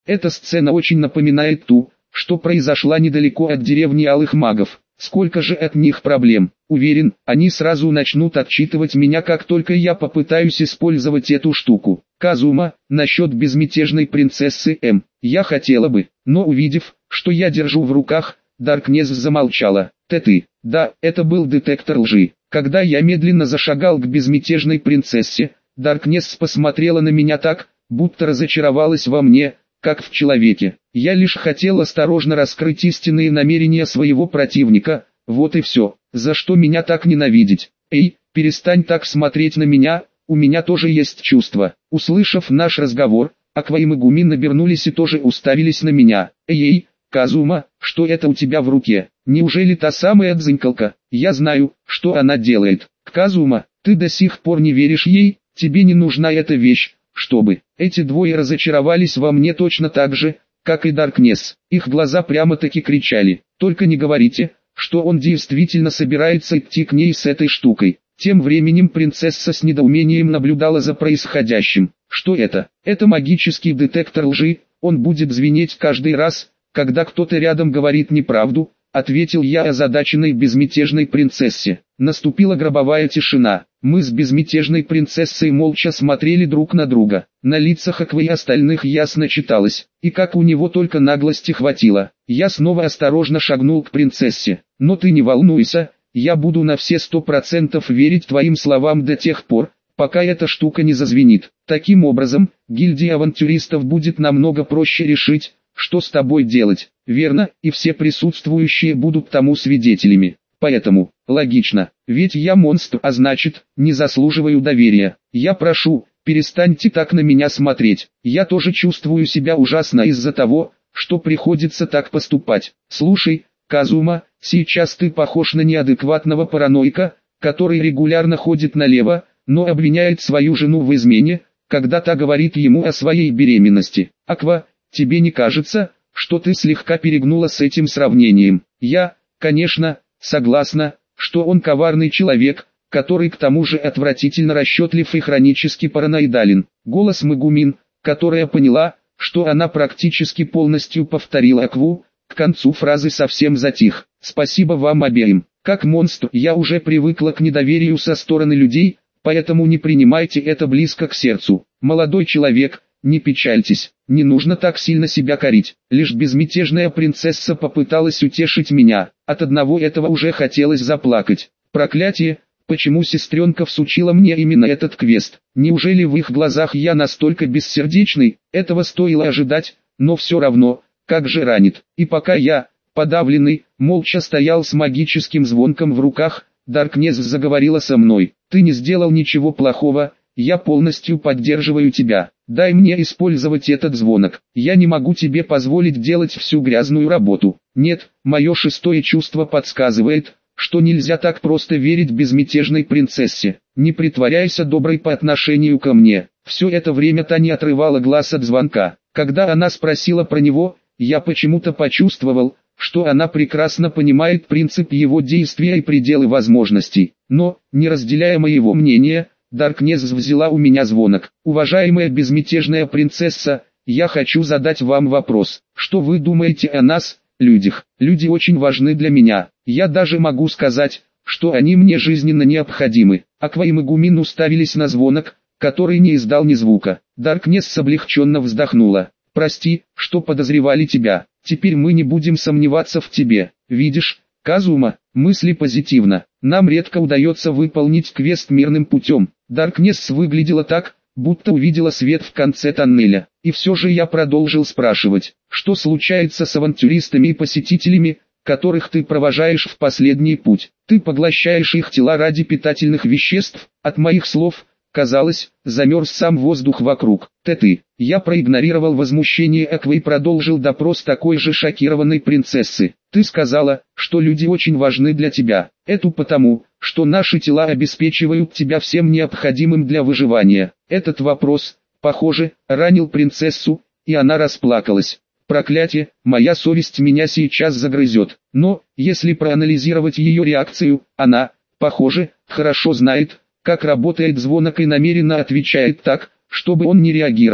Эта сцена очень напоминает ту, что произошла недалеко от деревни Алых Магов. Сколько же от них проблем. Уверен, они сразу начнут отчитывать меня, как только я попытаюсь использовать эту штуку. Казума, насчет безмятежной принцессы М. Я хотела бы, но увидев, что я держу в руках, Даркнесс замолчала. Ты. Да, это был детектор лжи. Когда я медленно зашагал к безмятежной принцессе, Даркнесс посмотрела на меня так, будто разочаровалась во мне, как в человеке. Я лишь хотел осторожно раскрыть истинные намерения своего противника, вот и все. За что меня так ненавидеть? Эй, перестань так смотреть на меня, у меня тоже есть чувства. Услышав наш разговор, Аква и Мегумин обернулись и тоже уставились на меня. Эй, Казума, что это у тебя в руке? Неужели та самая дзынькалка? Я знаю, что она делает. Казума, ты до сих пор не веришь ей? Тебе не нужна эта вещь, чтобы... Эти двое разочаровались во мне точно так же, как и Даркнесс. Их глаза прямо-таки кричали. Только не говорите, что он действительно собирается идти к ней с этой штукой. Тем временем принцесса с недоумением наблюдала за происходящим. Что это? Это магический детектор лжи, он будет звенеть каждый раз, когда кто-то рядом говорит неправду, ответил я озадаченной безмятежной принцессе. Наступила гробовая тишина. Мы с безмятежной принцессой молча смотрели друг на друга. На лицах Аквы и остальных ясно читалось, и как у него только наглости хватило. Я снова осторожно шагнул к принцессе. Но ты не волнуйся, я буду на все 100% верить твоим словам до тех пор, пока эта штука не зазвенит. Таким образом, гильдии авантюристов будет намного проще решить, что с тобой делать. Верно, и все присутствующие будут тому свидетелями. Поэтому, логично, ведь я монстр, а значит, не заслуживаю доверия. Я прошу, перестаньте так на меня смотреть. Я тоже чувствую себя ужасно из-за того, что приходится так поступать. Слушай, Казума, сейчас ты похож на неадекватного параноика, который регулярно ходит налево, но обвиняет свою жену в измене, когда та говорит ему о своей беременности. Аква, тебе не кажется, что ты слегка перегнула с этим сравнением? Я, конечно, согласна, что он коварный человек, который к тому же отвратительно расчетлив и хронически параноидален. Голос Мегумин, которая поняла, что она практически полностью повторила Акву, к концу фразы совсем затих. Спасибо вам обеим. Как монстр я уже привыкла к недоверию со стороны людей, поэтому не принимайте это близко к сердцу. Молодой человек, не печальтесь, не нужно так сильно себя корить. Лишь безмятежная принцесса попыталась утешить меня. От одного этого уже хотелось заплакать. Проклятие, почему сестренка всучила мне именно этот квест? Неужели в их глазах я настолько бессердечный? Этого стоило ожидать, но все равно, как же ранит. И пока я, подавленный, молча стоял с магическим звонком в руках, Даркнесс заговорила со мной. Ты не сделал ничего плохого, я полностью поддерживаю тебя. Дай мне использовать этот звонок. Я не могу тебе позволить делать всю грязную работу. Нет, мое шестое чувство подсказывает, что нельзя так просто верить безмятежной принцессе. Не притворяйся доброй по отношению ко мне. Все это время та не отрывала глаз от звонка. Когда она спросила про него, я почему-то почувствовал, что она прекрасно понимает принцип его действия и пределы возможностей. Но, не разделяя моего мнения, Даркнесс взяла у меня звонок. Уважаемая безмятежная принцесса, я хочу задать вам вопрос. Что вы думаете о нас, людях? Люди очень важны для меня. Я даже могу сказать, что они мне жизненно необходимы. Аква и Мегумин уставились на звонок, который не издал ни звука. Даркнесс облегченно вздохнула. Прости, что подозревали тебя. Теперь мы не будем сомневаться в тебе. Видишь, Казума, мысли позитивно. Нам редко удается выполнить квест мирным путем. Даркнесс выглядела так, будто увидела свет в конце тоннеля. И все же я продолжил спрашивать, что случается с авантюристами и посетителями, которых ты провожаешь в последний путь. Ты поглощаешь их тела ради питательных веществ. От моих слов, казалось, замерз сам воздух вокруг. Ты. Я проигнорировал возмущение Аквы и продолжил допрос такой же шокированной принцессы. Ты сказала, что люди очень важны для тебя. Это потому, что наши тела обеспечивают тебя всем необходимым для выживания. Этот вопрос, похоже, ранил принцессу, и она расплакалась. Проклятие, моя совесть меня сейчас загрызет. Но, если проанализировать ее реакцию, она, похоже, хорошо знает, как работает звонок и намеренно отвечает так, чтобы он не реагировал.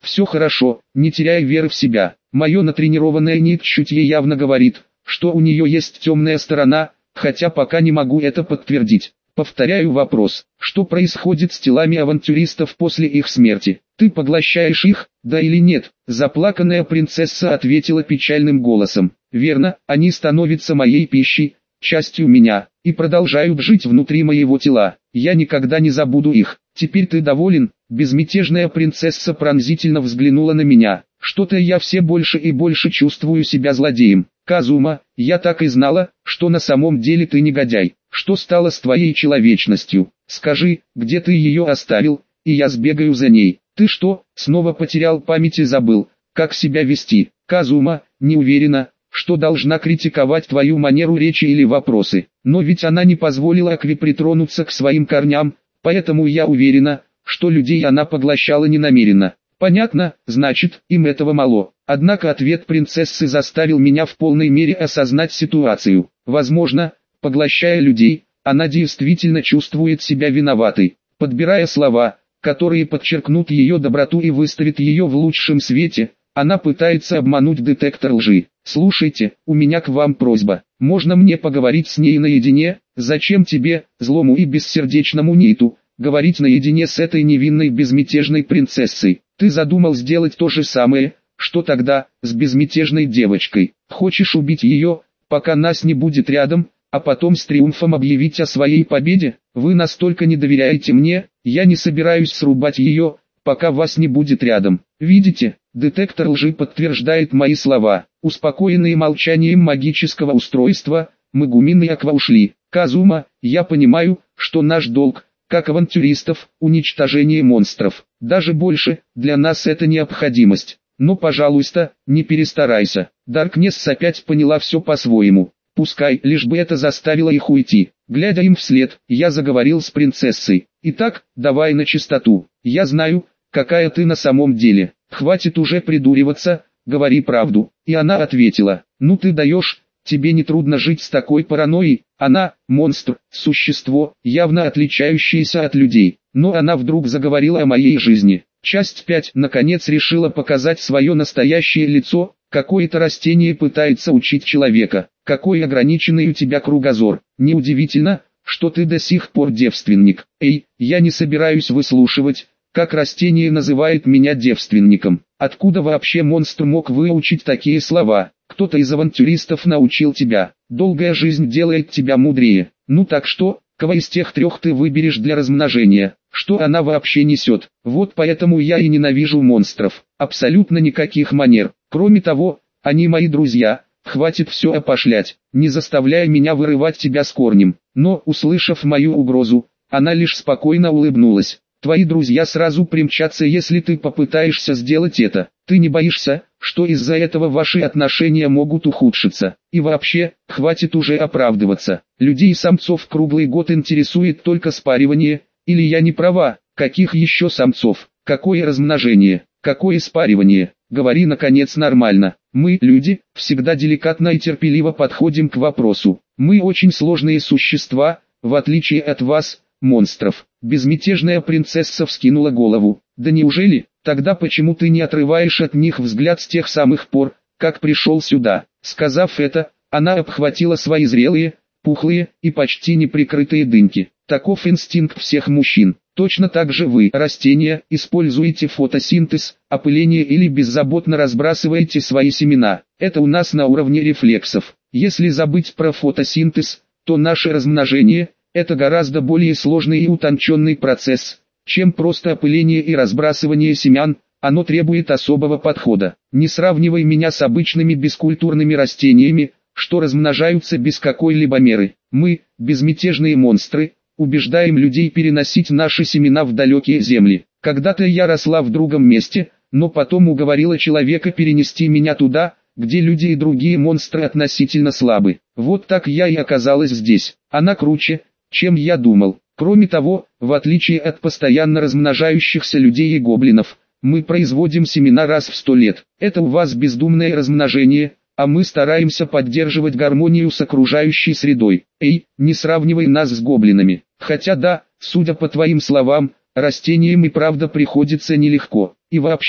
Все хорошо, не теряй веры в себя. Мое натренированное нить-чутье явно говорит, что у нее есть темная сторона, хотя пока не могу это подтвердить. Повторяю вопрос, что происходит с телами авантюристов после их смерти? Ты поглощаешь их, да или нет? Заплаканная принцесса ответила печальным голосом. Верно, они становятся моей пищей, частью меня, и продолжают жить внутри моего тела. Я никогда не забуду их. Теперь ты доволен? Безмятежная принцесса пронзительно взглянула на меня. Что-то я все больше и больше чувствую себя злодеем. Казума, я так и знала, что на самом деле ты негодяй. Что стало с твоей человечностью? Скажи, где ты ее оставил, и я сбегаю за ней. Ты что, снова потерял память и забыл, как себя вести? Казума, не уверена, что должна критиковать твою манеру речи или вопросы. Но ведь она не позволила Акви притронуться к своим корням, поэтому я уверена, что людей она поглощала ненамеренно. Понятно, значит, им этого мало. Однако ответ принцессы заставил меня в полной мере осознать ситуацию. Возможно, поглощая людей, она действительно чувствует себя виноватой. Подбирая слова, которые подчеркнут ее доброту и выставят ее в лучшем свете, она пытается обмануть детектор лжи. Слушайте, у меня к вам просьба. Можно мне поговорить с ней наедине? Зачем тебе, злому и бессердечному Нейту, говорить наедине с этой невинной безмятежной принцессой? Ты задумал сделать то же самое, что тогда, с безмятежной девочкой. Хочешь убить ее, пока нас не будет рядом, а потом с триумфом объявить о своей победе? Вы настолько не доверяете мне, я не собираюсь срубать ее, пока вас не будет рядом. Видите, детектор лжи подтверждает мои слова. Успокоенные молчанием магического устройства, Мегумин и Аква ушли. Казума, я понимаю, что наш долг, как авантюристов, уничтожение монстров. Даже больше, для нас это необходимость. Но, пожалуйста, не перестарайся. Даркнесс опять поняла все по-своему. Пускай, лишь бы это заставило их уйти. Глядя им вслед, я заговорил с принцессой. Итак, давай на чистоту. Я знаю, какая ты на самом деле. Хватит уже придуриваться, говори правду. И она ответила, ну ты даешь, тебе не трудно жить с такой паранойей. Она, монстр, существо, явно отличающееся от людей. Но она вдруг заговорила о моей жизни. Часть 5 наконец решила показать свое настоящее лицо. Какое-то растение пытается учить человека. Какой ограниченный у тебя кругозор. Неудивительно, что ты до сих пор девственник. Эй, я не собираюсь выслушивать, как растение называет меня девственником. Откуда вообще монстр мог выучить такие слова? Кто-то из авантюристов научил тебя. Долгая жизнь делает тебя мудрее. Ну так что, кого из тех трех ты выберешь для размножения? Что она вообще несет? Вот поэтому я и ненавижу монстров. Абсолютно никаких манер. Кроме того, они мои друзья. Хватит все опошлять, не заставляя меня вырывать тебя с корнем. Но, услышав мою угрозу, она лишь спокойно улыбнулась. Твои друзья сразу примчатся, если ты попытаешься сделать это. Ты не боишься, что из-за этого ваши отношения могут ухудшиться? И вообще, хватит уже оправдываться. Людей и самцов круглый год интересует только спаривание, или я не права? Каких еще самцов? Какое размножение? Какое спаривание? Говори наконец нормально. Мы, люди, всегда деликатно и терпеливо подходим к вопросу. Мы очень сложные существа, в отличие от вас, монстров. Безмятежная принцесса вскинула голову. Да неужели? Тогда почему ты не отрываешь от них взгляд с тех самых пор, как пришел сюда? Сказав это, она обхватила свои зрелые, пухлые и почти неприкрытые дыньки. Таков инстинкт всех мужчин. Точно так же вы, растения, используете фотосинтез, опыление или беззаботно разбрасываете свои семена. Это у нас на уровне рефлексов. Если забыть про фотосинтез, то наше размножение – это гораздо более сложный и утонченный процесс, чем просто опыление и разбрасывание семян. Оно требует особого подхода. Не сравнивай меня с обычными бескультурными растениями, что размножаются без какой-либо меры. Мы, безмятежные монстры, убеждаем людей переносить наши семена в далекие земли. Когда-то я росла в другом месте, но потом уговорила человека перенести меня туда, где люди и другие монстры относительно слабы. Вот так я и оказалась здесь. Она круче, чем я думал. Кроме того, в отличие от постоянно размножающихся людей и гоблинов, мы производим семена раз в 100 лет. Это у вас бездумное размножение, а мы стараемся поддерживать гармонию с окружающей средой. Эй, не сравнивай нас с гоблинами. Хотя да, судя по твоим словам, растениям и правда приходится нелегко. И вообще,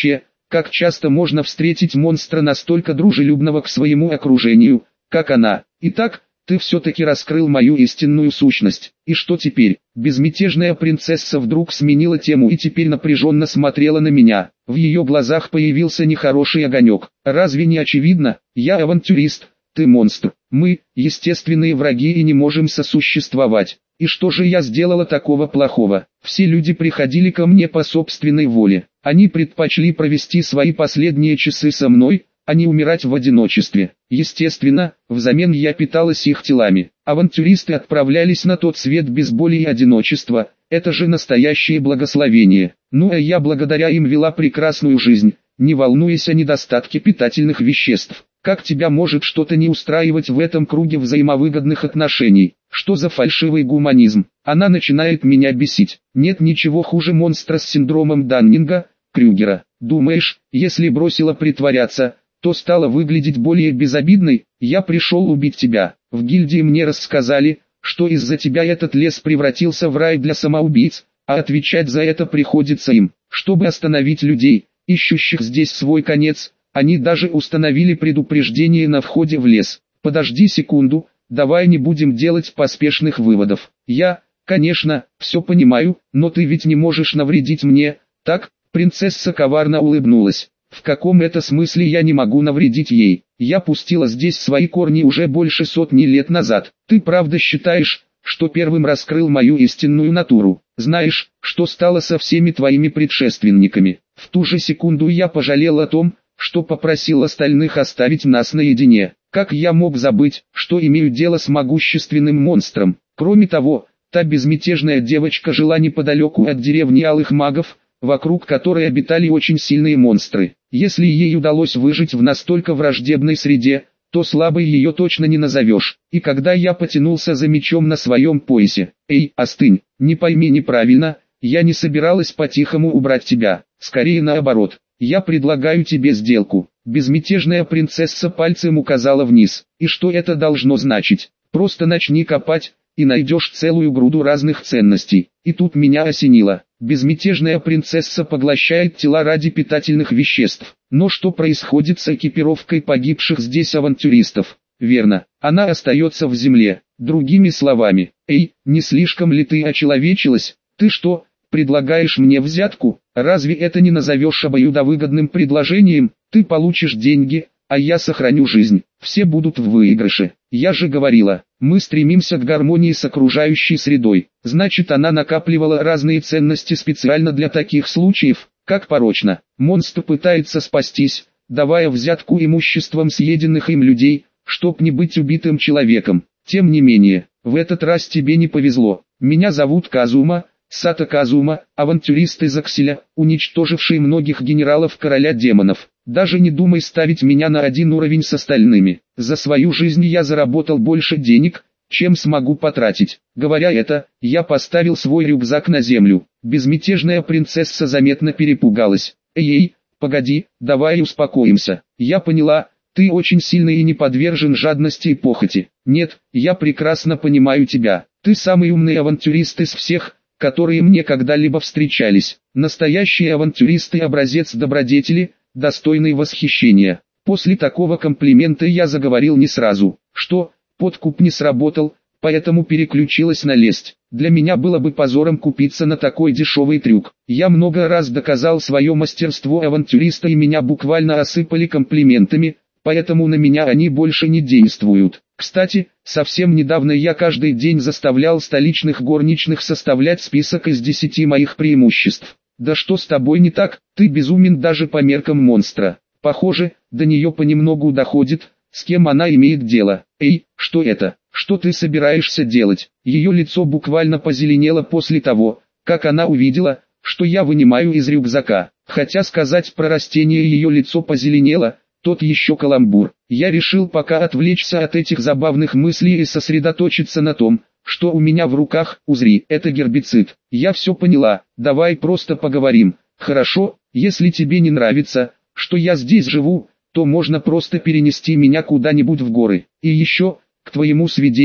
как часто можно встретить монстра настолько дружелюбного к своему окружению, как она. Итак, ты все-таки раскрыл мою истинную сущность. И что теперь? Безмятежная принцесса вдруг сменила тему и теперь напряженно смотрела на меня. В ее глазах появился нехороший огонек. Разве не очевидно? Я авантюрист, ты монстр. Мы, естественные враги и не можем сосуществовать. И что же я сделала такого плохого? Все люди приходили ко мне по собственной воле. Они предпочли провести свои последние часы со мной, а не умирать в одиночестве. Естественно, взамен я питалась их телами. Авантюристы отправлялись на тот свет без боли и одиночества. Это же настоящее благословение. Ну а я благодаря им вела прекрасную жизнь, не волнуясь о недостатке питательных веществ. Как тебя может что-то не устраивать в этом круге взаимовыгодных отношений? Что за фальшивый гуманизм? Она начинает меня бесить. Нет ничего хуже монстра с синдромом Даннинга-Крюгера. Думаешь, если бросила притворяться, то стала выглядеть более безобидной? Я пришел убить тебя. В гильдии мне рассказали, что из-за тебя этот лес превратился в рай для самоубийц, а отвечать за это приходится им. Чтобы остановить людей, ищущих здесь свой конец, они даже установили предупреждение на входе в лес. Подожди секунду, давай не будем делать поспешных выводов. Я, конечно, все понимаю, но ты ведь не можешь навредить мне, так? Принцесса коварно улыбнулась. В каком это смысле я не могу навредить ей? Я пустила здесь свои корни уже больше сотни лет назад. Ты правда считаешь, что первым раскрыл мою истинную натуру? Знаешь, что стало со всеми твоими предшественниками? В ту же секунду я пожалел о том, что попросил остальных оставить нас наедине. Как я мог забыть, что имею дело с могущественным монстром? Кроме того, та безмятежная девочка жила неподалеку от деревни Алых Магов, вокруг которой обитали очень сильные монстры. Если ей удалось выжить в настолько враждебной среде, то слабой ее точно не назовешь. И когда я потянулся за мечом на своем поясе, «Эй, остынь, не пойми неправильно, я не собиралась по-тихому убрать тебя, скорее наоборот. Я предлагаю тебе сделку». Безмятежная принцесса пальцем указала вниз. И что это должно значить? Просто начни копать, и найдешь целую груду разных ценностей. И тут меня осенило. Безмятежная принцесса поглощает тела ради питательных веществ. Но что происходит с экипировкой погибших здесь авантюристов? Верно, она остается в земле. Другими словами, «Эй, не слишком ли ты очеловечилась? Ты что, предлагаешь мне взятку? Разве это не назовешь обоюдовыгодным предложением? Ты получишь деньги, а я сохраню жизнь. Все будут в выигрыше. Я же говорила, мы стремимся к гармонии с окружающей средой. Значит, она накапливала разные ценности специально для таких случаев, как порочно. Монстр пытается спастись, давая взятку имуществом съеденных им людей, чтоб не быть убитым человеком. Тем не менее, в этот раз тебе не повезло. Меня зовут Казума, Сато Казума, авантюрист из Акселя, уничтоживший многих генералов короля демонов. Даже не думай ставить меня на один уровень с остальными. За свою жизнь я заработал больше денег, чем смогу потратить. Говоря это, я поставил свой рюкзак на землю. Безмятежная принцесса заметно перепугалась. «Эй, погоди, давай успокоимся. Я поняла, ты очень сильный и не подвержен жадности и похоти. Нет, я прекрасно понимаю тебя. Ты самый умный авантюрист из всех, которые мне когда-либо встречались. Настоящий авантюрист и образец добродетели, достойный восхищения». После такого комплимента я заговорил не сразу. Что, подкуп не сработал, поэтому переключилась на лесть. Для меня было бы позором купиться на такой дешевый трюк. Я много раз доказал свое мастерство авантюриста и меня буквально осыпали комплиментами, поэтому на меня они больше не действуют. Кстати, совсем недавно я каждый день заставлял столичных горничных составлять список из 10 моих преимуществ. Да что с тобой не так, ты безумен даже по меркам монстра. Похоже, до нее понемногу доходит, с кем она имеет дело. Эй, что это? Что ты собираешься делать? Ее лицо буквально позеленело после того, как она увидела, что я вынимаю из рюкзака. Хотя сказать про растение ее лицо позеленело, тот еще каламбур. Я решил пока отвлечься от этих забавных мыслей и сосредоточиться на том, что у меня в руках. Узри, это гербицид. Я все поняла, давай просто поговорим. Хорошо, если тебе не нравится, что я здесь живу, то можно просто перенести меня куда-нибудь в горы. И еще, к твоему сведению,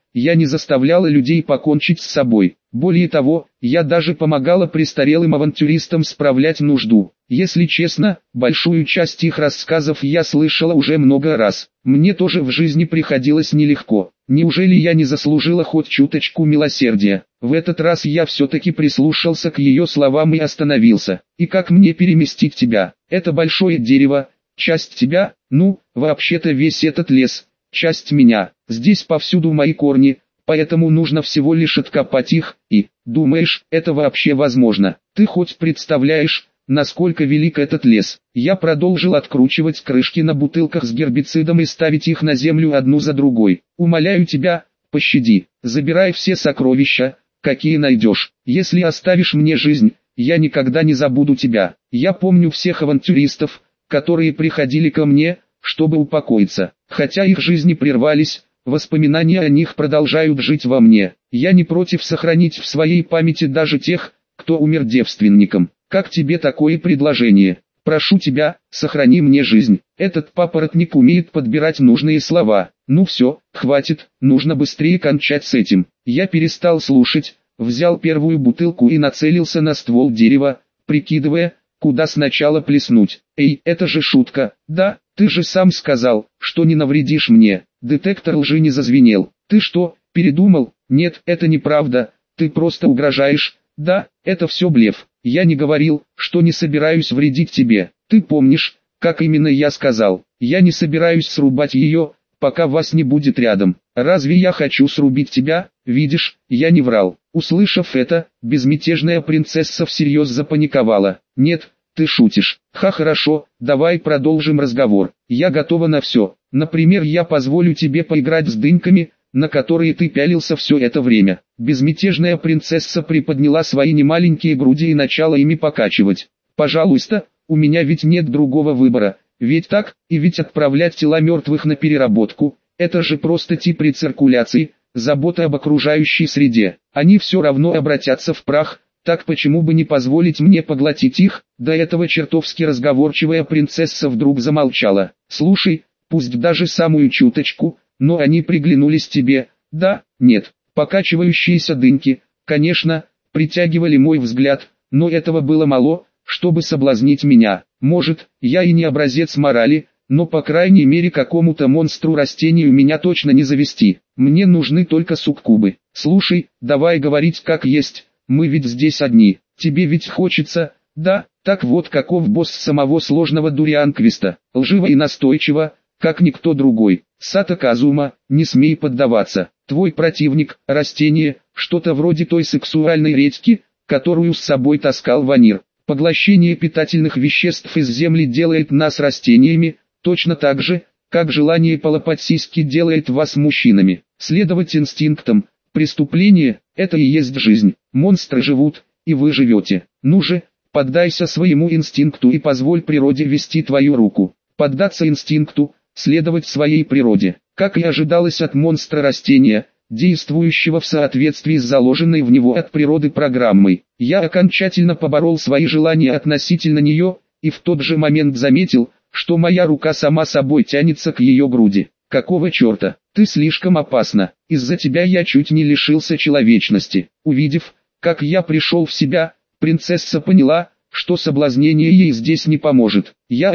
я не заставляла людей покончить с собой. Более того, я даже помогала престарелым авантюристам справлять нужду. Если честно, большую часть их рассказов я слышала уже много раз. Мне тоже в жизни приходилось нелегко. Неужели я не заслужила хоть чуточку милосердия? В этот раз я все-таки прислушался к ее словам и остановился. И как мне переместить тебя? Это большое дерево, часть тебя, ну, вообще-то весь этот лес, часть меня. Здесь повсюду мои корни, поэтому нужно всего лишь откопать их, и, думаешь, это вообще возможно? Ты хоть представляешь, насколько велик этот лес? Я продолжил откручивать крышки на бутылках с гербицидом и ставить их на землю одну за другой. Умоляю тебя, пощади, забирай все сокровища, какие найдешь. Если оставишь мне жизнь, я никогда не забуду тебя. Я помню всех авантюристов, которые приходили ко мне, чтобы упокоиться. Хотя их жизни прервались, воспоминания о них продолжают жить во мне. Я не против сохранить в своей памяти даже тех, кто умер девственником. Как тебе такое предложение? Прошу тебя, сохрани мне жизнь. Этот папоротник умеет подбирать нужные слова. Ну все, хватит, нужно быстрее кончать с этим. Я перестал слушать, взял первую бутылку и нацелился на ствол дерева, прикидывая, куда сначала плеснуть. Эй, это же шутка, да? Ты же сам сказал, что не навредишь мне. Детектор лжи не зазвенел. Ты что, передумал? Нет, это неправда. Ты просто угрожаешь. Да, это все блеф. Я не говорил, что не собираюсь вредить тебе. Ты помнишь, как именно я сказал? Я не собираюсь срубать ее, пока вас не будет рядом. Разве я хочу срубить тебя? Видишь, я не врал. Услышав это, безмятежная принцесса всерьез запаниковала. Нет, ты шутишь. Хорошо, давай продолжим разговор. Я готова на все. Например, я позволю тебе поиграть с дыньками, на которые ты пялился все это время. Безмятежная принцесса приподняла свои немаленькие груди и начала ими покачивать. Пожалуйста, у меня ведь нет другого выбора. Ведь так, и ведь отправлять тела мертвых на переработку, это же просто тип рециркуляции, забота об окружающей среде. Они все равно обратятся в прах, так почему бы не позволить мне поглотить их? До этого чертовски разговорчивая принцесса вдруг замолчала. Слушай, пусть даже самую чуточку, но они приглянулись тебе, да, нет. Покачивающиеся дыньки, конечно, притягивали мой взгляд, но этого было мало, чтобы соблазнить меня. Может, я и не образец морали, но по крайней мере какому-то монстру растению меня точно не завести. Мне нужны только суккубы. Слушай, давай говорить как есть, мы ведь здесь одни. Тебе ведь хочется, да? Так вот каков босс самого сложного дуриан-квеста. Лживо и настойчиво, как никто другой. Сато Казума, не смей поддаваться. Твой противник, растение, что-то вроде той сексуальной редьки, которую с собой таскал Ванир. Поглощение питательных веществ из земли делает нас растениями, точно так же, как желание полопать сиськи делает вас мужчинами. Следовать инстинктам, преступление – это и есть жизнь. Монстры живут, и вы живете. Ну же, поддайся своему инстинкту и позволь природе вести твою руку. Поддаться инстинкту, следовать своей природе. Как и ожидалось от монстра растения, действующего в соответствии с заложенной в него от природы программой. Я окончательно поборол свои желания относительно нее, и в тот же момент заметил, что моя рука сама собой тянется к ее груди. Какого черта? Ты слишком опасна. Из-за тебя я чуть не лишился человечности. Увидев, как я пришел в себя, принцесса поняла, что соблазнение ей здесь не поможет.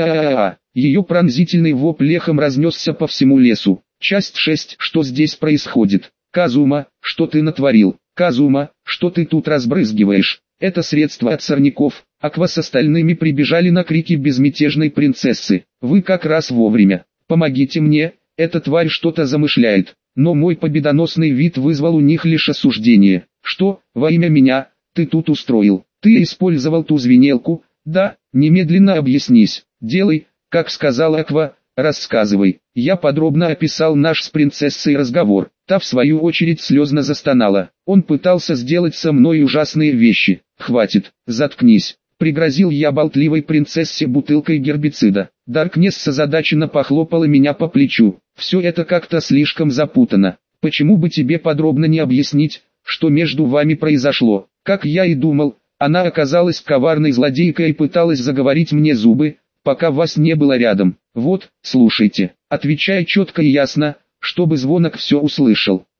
Ее пронзительный вопль эхом разнесся по всему лесу. Часть 6. Что здесь происходит? Казума, что ты натворил? Казума, что ты тут разбрызгиваешь? Это средство от сорняков. Аква с остальными прибежали на крики безмятежной принцессы. Вы как раз вовремя. Помогите мне, эта тварь что-то замышляет. Но мой победоносный вид вызвал у них лишь осуждение. Что, во имя меня, ты тут устроил? Ты использовал ту звенелку? Да, немедленно объяснись. Делай, как сказала Аква, рассказывай. Я подробно описал наш с принцессой разговор. Та в свою очередь слезно застонала. Он пытался сделать со мной ужасные вещи. Хватит, заткнись. Пригрозил я болтливой принцессе бутылкой гербицида. Даркнесс озадаченно похлопала меня по плечу. Все это как-то слишком запутано. Почему бы тебе подробно не объяснить, что между вами произошло? Как я и думал, она оказалась коварной злодейкой и пыталась заговорить мне зубы, пока вас не было рядом. Вот, слушайте, отвечай четко и ясно, чтобы Звонок все услышал.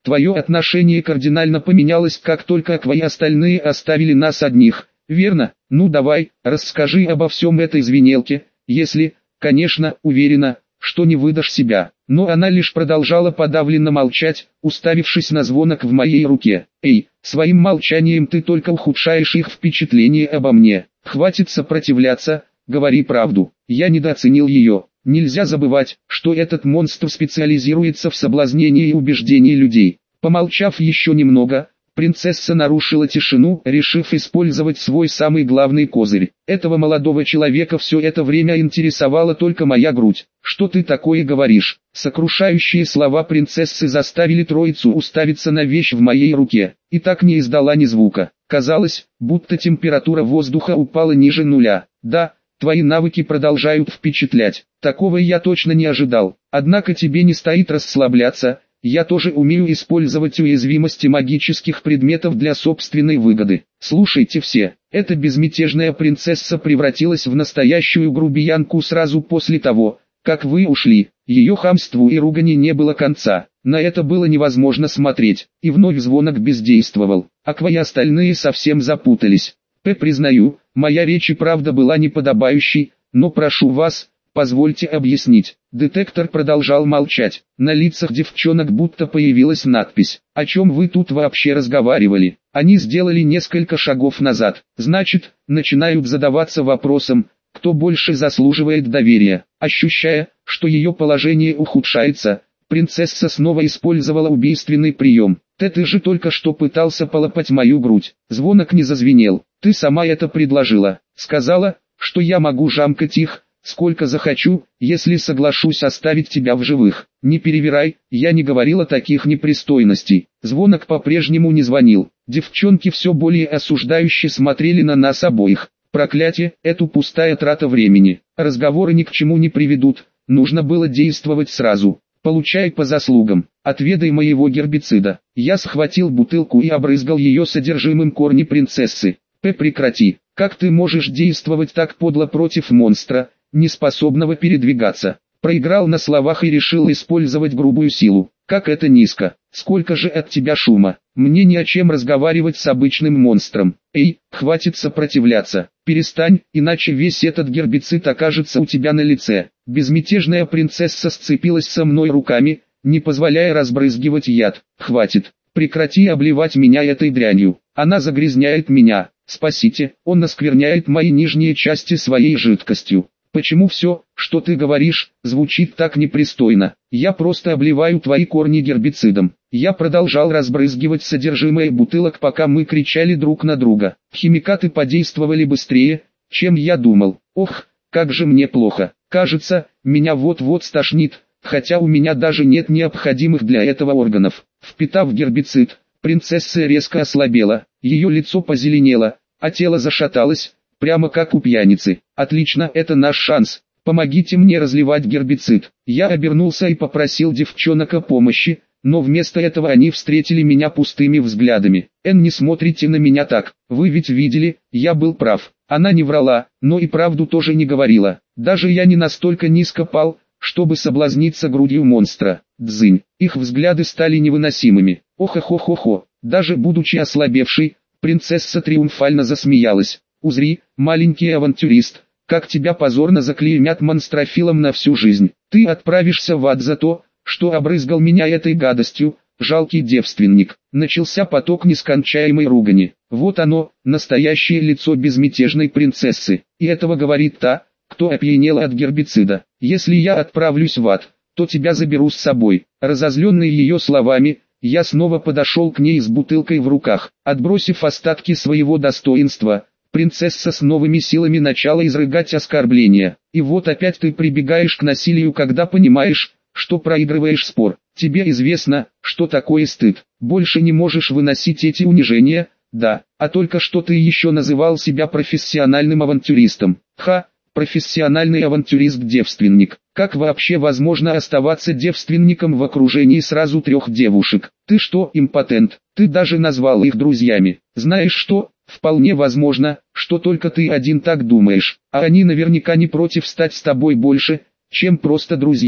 Твое отношение кардинально поменялось, как только твои остальные оставили нас одних, верно? Ну давай, расскажи обо всем этой звенелке, если, конечно, уверена, что не выдашь себя. Но она лишь продолжала подавленно молчать, уставившись на звонок в моей руке. Эй, своим молчанием ты только ухудшаешь их впечатление обо мне. Хватит сопротивляться, говори правду. Я недооценил ее. Нельзя забывать, что этот монстр специализируется в соблазнении и убеждении людей. Помолчав еще немного, принцесса нарушила тишину, решив использовать свой самый главный козырь. Этого молодого человека все это время интересовала только моя грудь. «Что ты такое говоришь?» Сокрушающие слова принцессы заставили троицу уставиться на вещь в моей руке, и так не издала ни звука. Казалось, будто температура воздуха упала ниже нуля. «Да, твои навыки продолжают впечатлять. Такого я точно не ожидал. Однако тебе не стоит расслабляться. Я тоже умею использовать уязвимости магических предметов для собственной выгоды. Слушайте все, эта безмятежная принцесса превратилась в настоящую грубиянку сразу после того, как вы ушли. Ее хамству и ругани не было конца. На это было невозможно смотреть, и вновь звонок бездействовал. А твои остальные совсем запутались. Признаю, моя речь и правда была неподобающей, но прошу вас, позвольте объяснить. Детектор продолжал молчать. На лицах девчонок будто появилась надпись. О чем вы тут вообще разговаривали? Они сделали несколько шагов назад. Значит, начинают задаваться вопросом, кто больше заслуживает доверия. Ощущая, что ее положение ухудшается, принцесса снова использовала убийственный прием. Ты же только что пытался полопать мою грудь. Звонок не зазвенел. Ты сама это предложила. Сказала, что я могу жамкать их, сколько захочу, если соглашусь оставить тебя в живых. Не перевирай, я не говорила таких непристойностей. Звонок по-прежнему не звонил. Девчонки все более осуждающе смотрели на нас обоих. Проклятие, это пустая трата времени. Разговоры ни к чему не приведут. Нужно было действовать сразу. Получай по заслугам. Отведай моего гербицида. Я схватил бутылку и обрызгал ее содержимым корни принцессы. Прекрати. Как ты можешь действовать так подло против монстра, не способного передвигаться? Проиграл на словах и решил использовать грубую силу. Как это низко. Сколько же от тебя шума. Мне не о чем разговаривать с обычным монстром. Эй, хватит сопротивляться. Перестань, иначе весь этот гербицид окажется у тебя на лице. Безмятежная принцесса сцепилась со мной руками, не позволяя разбрызгивать яд. Хватит. Прекрати обливать меня этой дрянью. Она загрязняет меня. Спасите, он оскверняет мои нижние части своей жидкостью. Почему все, что ты говоришь, звучит так непристойно? Я просто обливаю твои корни гербицидом. Я продолжал разбрызгивать содержимое бутылок, пока мы кричали друг на друга. Химикаты подействовали быстрее, чем я думал. Ох, как же мне плохо. Кажется, меня вот-вот стошнит, хотя у меня даже нет необходимых для этого органов. Впитав гербицид, принцесса резко ослабела, ее лицо позеленело, а тело зашаталось, прямо как у пьяницы. Отлично, это наш шанс. Помогите мне разливать гербицид. Я обернулся и попросил девчонок о помощи, но вместо этого они встретили меня пустыми взглядами. Не смотрите на меня так. Вы ведь видели, я был прав. Она не врала, но и правду тоже не говорила. Даже я не настолько низко пал, чтобы соблазниться грудью монстра. Дзынь. Их взгляды стали невыносимыми. Ох-охо-хо-хо. Даже будучи ослабевшей, принцесса триумфально засмеялась. Узри, маленький авантюрист, как тебя позорно заклеймят монстрофилом на всю жизнь. Ты отправишься в ад за то, что обрызгал меня этой гадостью, жалкий девственник. Начался поток нескончаемой ругани. Вот оно, настоящее лицо безмятежной принцессы. И этого говорит та, кто опьянела от гербицида. Если я отправлюсь в ад, то тебя заберу с собой. Разозленный ее словами, я снова подошел к ней с бутылкой в руках. Отбросив остатки своего достоинства, принцесса с новыми силами начала изрыгать оскорбления. И вот опять ты прибегаешь к насилию, когда понимаешь, что проигрываешь спор. Тебе известно, что такое стыд. Больше не можешь выносить эти унижения, да, а только что ты еще называл себя профессиональным авантюристом. Ха, профессиональный авантюрист-девственник. Как вообще возможно оставаться девственником в окружении сразу 3 девушек? Ты что, импотент? Ты даже назвал их друзьями. Знаешь что? Вполне возможно, что только ты один так думаешь, а они наверняка не против стать с тобой больше, чем просто друзьями.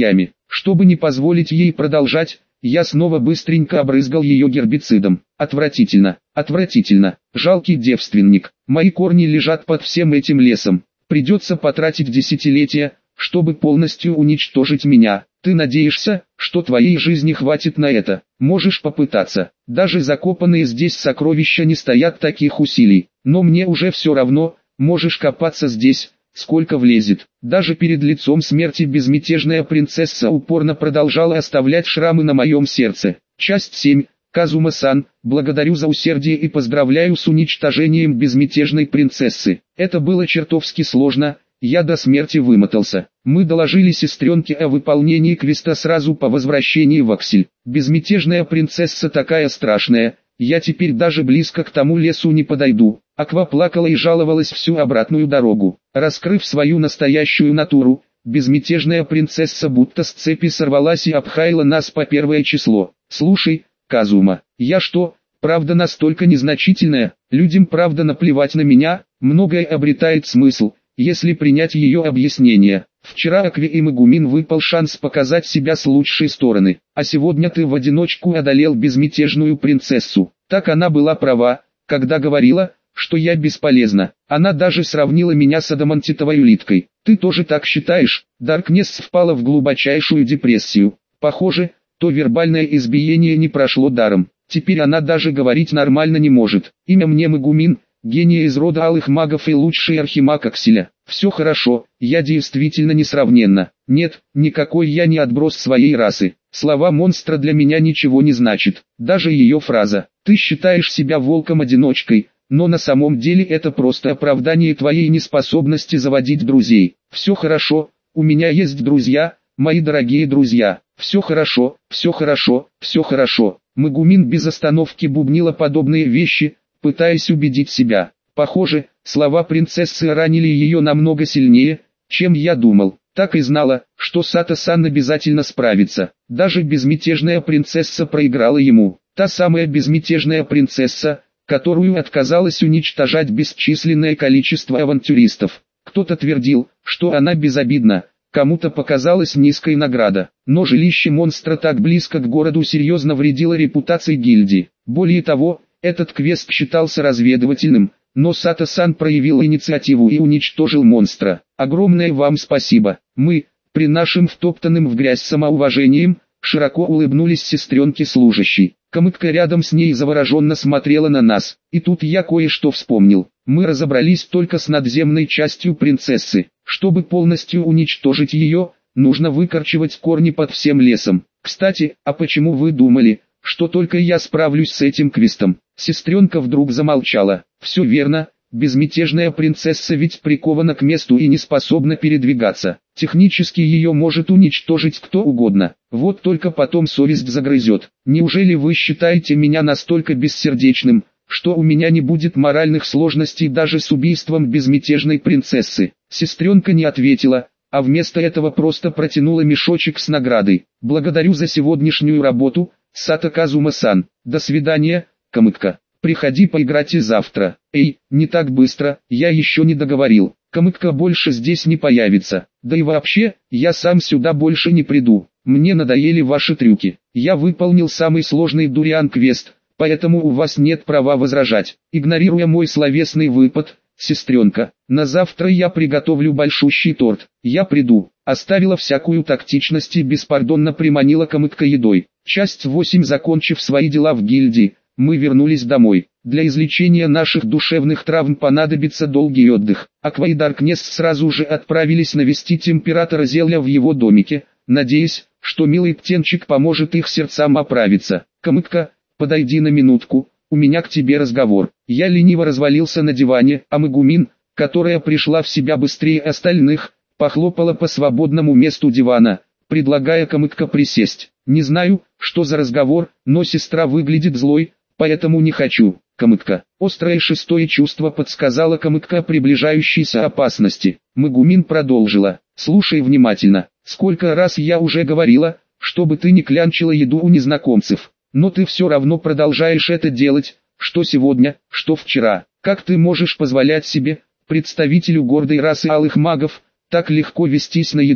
Чтобы не позволить ей продолжать, я снова быстренько обрызгал ее гербицидом. Отвратительно, отвратительно, жалкий девственник. Мои корни лежат под всем этим лесом. Придется потратить десятилетия, чтобы полностью уничтожить меня. Ты надеешься, что твоей жизни хватит на это? Можешь попытаться. Даже закопанные здесь сокровища не стоят таких усилий. Но мне уже все равно, можешь копаться здесь, сколько влезет. Даже перед лицом смерти безмятежная принцесса упорно продолжала оставлять шрамы на моем сердце. Часть 7. Казума-сан, благодарю за усердие и поздравляю с уничтожением безмятежной принцессы. Это было чертовски сложно, я до смерти вымотался. Мы доложили сестренке о выполнении квеста сразу по возвращении в Аксель. Безмятежная принцесса такая страшная, я теперь даже близко к тому лесу не подойду. Аква плакала и жаловалась всю обратную дорогу. Раскрыв свою настоящую натуру, безмятежная принцесса будто с цепи сорвалась и обхаяла нас по первое число. Слушай, Казума, я что, правда настолько незначительная? Людям правда наплевать на меня? Многое обретает смысл, если принять ее объяснение. Вчера Акве и Мегумин выпал шанс показать себя с лучшей стороны, а сегодня ты в одиночку одолел безмятежную принцессу. Так она была права, когда говорила, что я бесполезна. Она даже сравнила меня с адамантитовой улиткой. Ты тоже так считаешь? Даркнесс впала в глубочайшую депрессию. Похоже, то вербальное избиение не прошло даром. Теперь она даже говорить нормально не может. Имя мне Мегумин, гений из рода алых магов и лучший архимаг Акселя. Все хорошо, я действительно несравненна. Нет, никакой я не отброс своей расы. Слова монстра для меня ничего не значат. Даже ее фраза «ты считаешь себя волком-одиночкой», но на самом деле это просто оправдание твоей неспособности заводить друзей. Все хорошо, у меня есть друзья, мои дорогие друзья. Все хорошо, все хорошо, все хорошо. Мегумин без остановки бубнила подобные вещи, пытаясь убедить себя. Похоже, слова принцессы ранили ее намного сильнее, чем я думал. Так и знала, что Сато-сан обязательно справится. Даже безмятежная принцесса проиграла ему. Та самая безмятежная принцесса, которую отказалась уничтожать бесчисленное количество авантюристов. Кто-то твердил, что она безобидна, кому-то показалась низкой награда. Но жилище монстра так близко к городу серьезно вредило репутации гильдии. Более того, этот квест считался разведывательным, но Сато-сан проявил инициативу и уничтожил монстра. Огромное вам спасибо. Мы, при нашим втоптанным в грязь самоуважением, широко улыбнулись сестренке служащей. Камыкка рядом с ней завороженно смотрела на нас. И тут я кое-что вспомнил. Мы разобрались только с надземной частью принцессы. Чтобы полностью уничтожить ее, нужно выкорчевать корни под всем лесом. Кстати, а почему вы думали, что только я справлюсь с этим квестом? Сестренка вдруг замолчала. Все верно, безмятежная принцесса ведь прикована к месту и не способна передвигаться. Технически ее может уничтожить кто угодно. Вот только потом совесть загрызет. Неужели вы считаете меня настолько бессердечным, что у меня не будет моральных сложностей даже с убийством безмятежной принцессы? Сестренка не ответила, а вместо этого просто протянула мешочек с наградой. Благодарю за сегодняшнюю работу, Сато Казума-сан. До свидания, Камыкка. Приходи поиграть и завтра. Эй, не так быстро, я еще не договорил. Камыкка больше здесь не появится. Да и вообще, я сам сюда больше не приду. Мне надоели ваши трюки. Я выполнил самый сложный дуриан-квест, поэтому у вас нет права возражать. Игнорируя мой словесный выпад, сестренка, на завтра я приготовлю большущий торт. Я приду. Оставила всякую тактичность и беспардонно приманила Камыкка едой. Часть 8. Закончив свои дела в гильдии, мы вернулись домой. Для излечения наших душевных травм понадобится долгий отдых. Аква и Даркнесс сразу же отправились навестить императора Зелья в его домике, надеясь, что милый птенчик поможет их сердцам оправиться. Камыкка, подойди на минутку, у меня к тебе разговор. Я лениво развалился на диване, а Мегумин, которая пришла в себя быстрее остальных, похлопала по свободному месту дивана, предлагая Камыкка присесть. Не знаю, что за разговор, но сестра выглядит злой, поэтому не хочу. Камыкка. Острое шестое чувство подсказало Камыкка о приближающейся опасности. Мегумин продолжила. Слушай внимательно. Сколько раз я уже говорила, чтобы ты не клянчила еду у незнакомцев. Но ты все равно продолжаешь это делать, что сегодня, что вчера. Как ты можешь позволять себе, представителю гордой расы алых магов, так легко вестись на еду?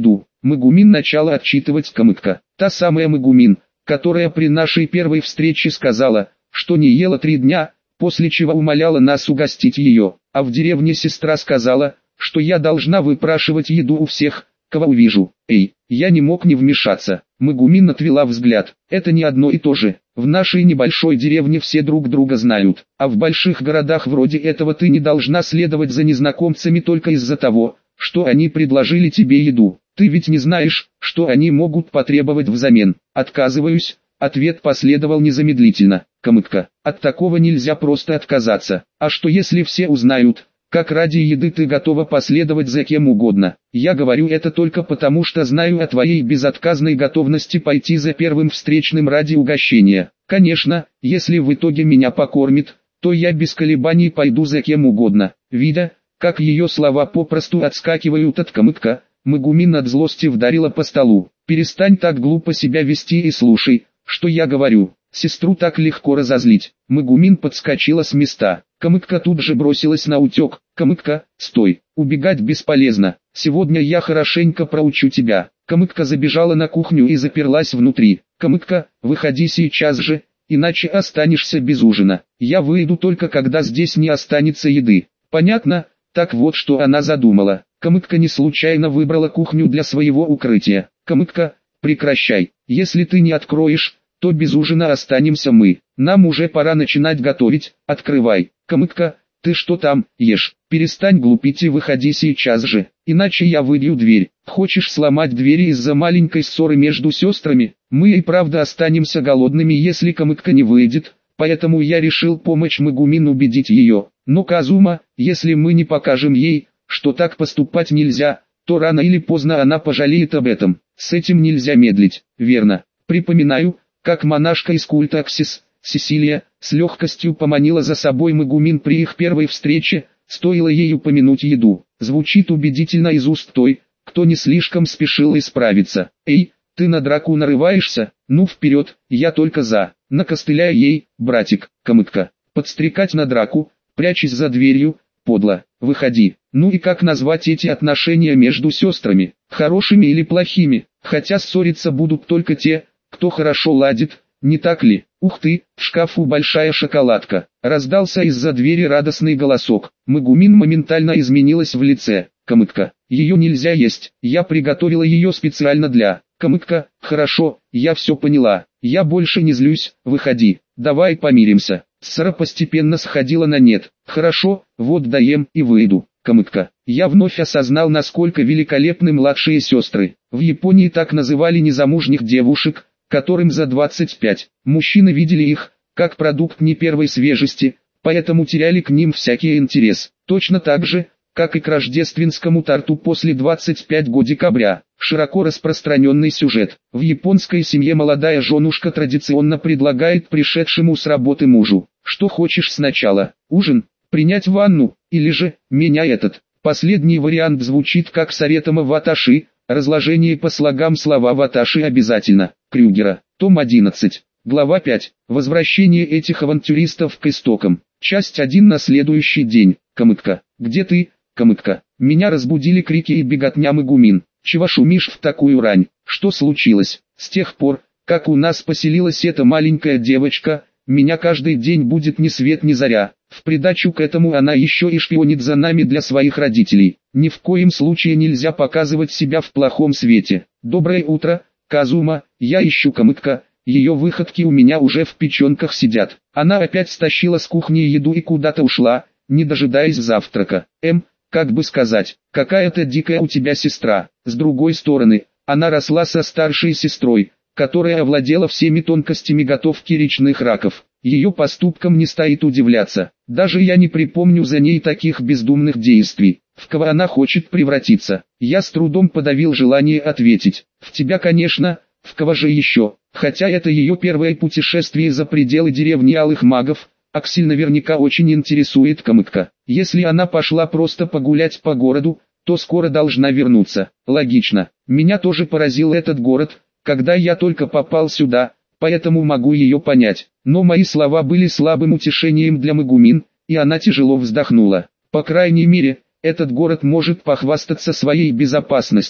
Мэгумин начала отчитывать Камыкка. Та самая Мэгумин, которая при нашей первой встрече сказала, что не ела 3 дня, после чего умоляла нас угостить ее, а в деревне сестра сказала, что я должна выпрашивать еду у всех, кого увижу. Эй, я не мог не вмешаться. Мэгумин отвела взгляд. Это не одно и то же. В нашей небольшой деревне все друг друга знают, а в больших городах вроде этого ты не должна следовать за незнакомцами только из-за того, что они предложили тебе еду. Ты ведь не знаешь, что они могут потребовать взамен. Отказываюсь. Ответ последовал незамедлительно. Камыкка, от такого нельзя просто отказаться. А что если все узнают, как ради еды ты готова последовать за кем угодно? Я говорю это только потому, что знаю о твоей безотказной готовности пойти за первым встречным ради угощения. Конечно, если в итоге меня покормит, то я без колебаний пойду за кем угодно. Видя, как ее слова попросту отскакивают от Камыкка, Мэгумин от злости вдарила по столу. Перестань так глупо себя вести и слушай, что я говорю. Сестру так легко разозлить. Мэгумин подскочила с места. Камыкка тут же бросилась на утек. Камыкка, стой, убегать бесполезно. Сегодня я хорошенько проучу тебя. Камыкка забежала на кухню и заперлась внутри. Камыкка, выходи сейчас же, иначе останешься без ужина. Я выйду только когда здесь не останется еды. Понятно? Так вот что она задумала. Камыкка не случайно выбрала кухню для своего укрытия. Камыкка, прекращай. Если ты не откроешь, то без ужина останемся мы. Нам уже пора начинать готовить. Открывай. Камыкка, ты что там, ешь? Перестань глупить и выходи сейчас же, иначе я выбью дверь. Хочешь сломать двери из-за маленькой ссоры между сестрами? Мы и правда останемся голодными, если Камыкка не выйдет, поэтому я решил помочь Мэгумин убедить ее. Но Казума, если мы не покажем ей, что так поступать нельзя, то рано или поздно она пожалеет об этом. С этим нельзя медлить, верно? Припоминаю, как монашка из культа Аксис, Сесилия, с легкостью поманила за собой Мэгумин при их первой встрече, стоило ей упомянуть еду. Звучит убедительно из уст той, кто не слишком спешил исправиться. Эй, ты на драку нарываешься? Ну вперед, я только за. Накостыляй ей, братик. Камыкка. Подстрекать на драку, прячась за дверью, подло. Выходи. Ну и как назвать эти отношения между сестрами? Хорошими или плохими? Хотя ссориться будут только те, кто хорошо ладит, не так ли? Ух ты, в шкафу большая шоколадка. Раздался из-за двери радостный голосок. Мэгумин моментально изменилась в лице. Камыкка, ее нельзя есть. Я приготовила ее специально для... Камыкка, хорошо, я все поняла. Я больше не злюсь, выходи. Давай помиримся. Ссора постепенно сходила на нет. Хорошо, вот доем и выйду. Камыкка, я вновь осознал, насколько великолепны младшие сестры. В Японии так называли незамужних девушек, которым за 25. Мужчины видели их, как продукт не первой свежести, поэтому теряли к ним всякий интерес. Точно так же, как и к рождественскому торту после 25 декабря. Широко распространенный сюжет. В японской семье молодая женушка традиционно предлагает пришедшему с работы мужу: что хочешь сначала, ужин, принять ванну, или же, меня этот. Последний вариант звучит как Саретома Ваташи, разложение по слогам слова Ваташи обязательно. Крюгера, том 11, глава 5. Возвращение этих авантюристов к истокам. Часть 1 на следующий день. Камыкка, где ты, Камыкка? Меня разбудили крики и беготня Мэгумин. Чего шумишь в такую рань? Что случилось? С тех пор, как у нас поселилась эта маленькая девочка, меня каждый день будет ни свет ни заря. В придачу к этому она еще и шпионит за нами для своих родителей. Ни в коем случае нельзя показывать себя в плохом свете. Доброе утро, Казума, я ищу Камыкка, ее выходки у меня уже в печенках сидят. Она опять стащила с кухни еду и куда-то ушла, не дожидаясь завтрака. Как бы сказать, какая-то дикая у тебя сестра. С другой стороны, она росла со старшей сестрой, которая овладела всеми тонкостями готовки речных раков. Ее поступкам не стоит удивляться. Даже я не припомню за ней таких бездумных действий. В кого она хочет превратиться? Я с трудом подавил желание ответить. В тебя, конечно, в кого же еще? Хотя это ее первое путешествие за пределы деревни Алых Магов, Аксель наверняка очень интересует Камыкка. Если она пошла просто погулять по городу, то скоро должна вернуться. Логично. Меня тоже поразил этот город, когда я только попал сюда, поэтому могу ее понять. Но мои слова были слабым утешением для Мэгумин, и она тяжело вздохнула. По крайней мере, этот город может похвастаться своей безопасностью.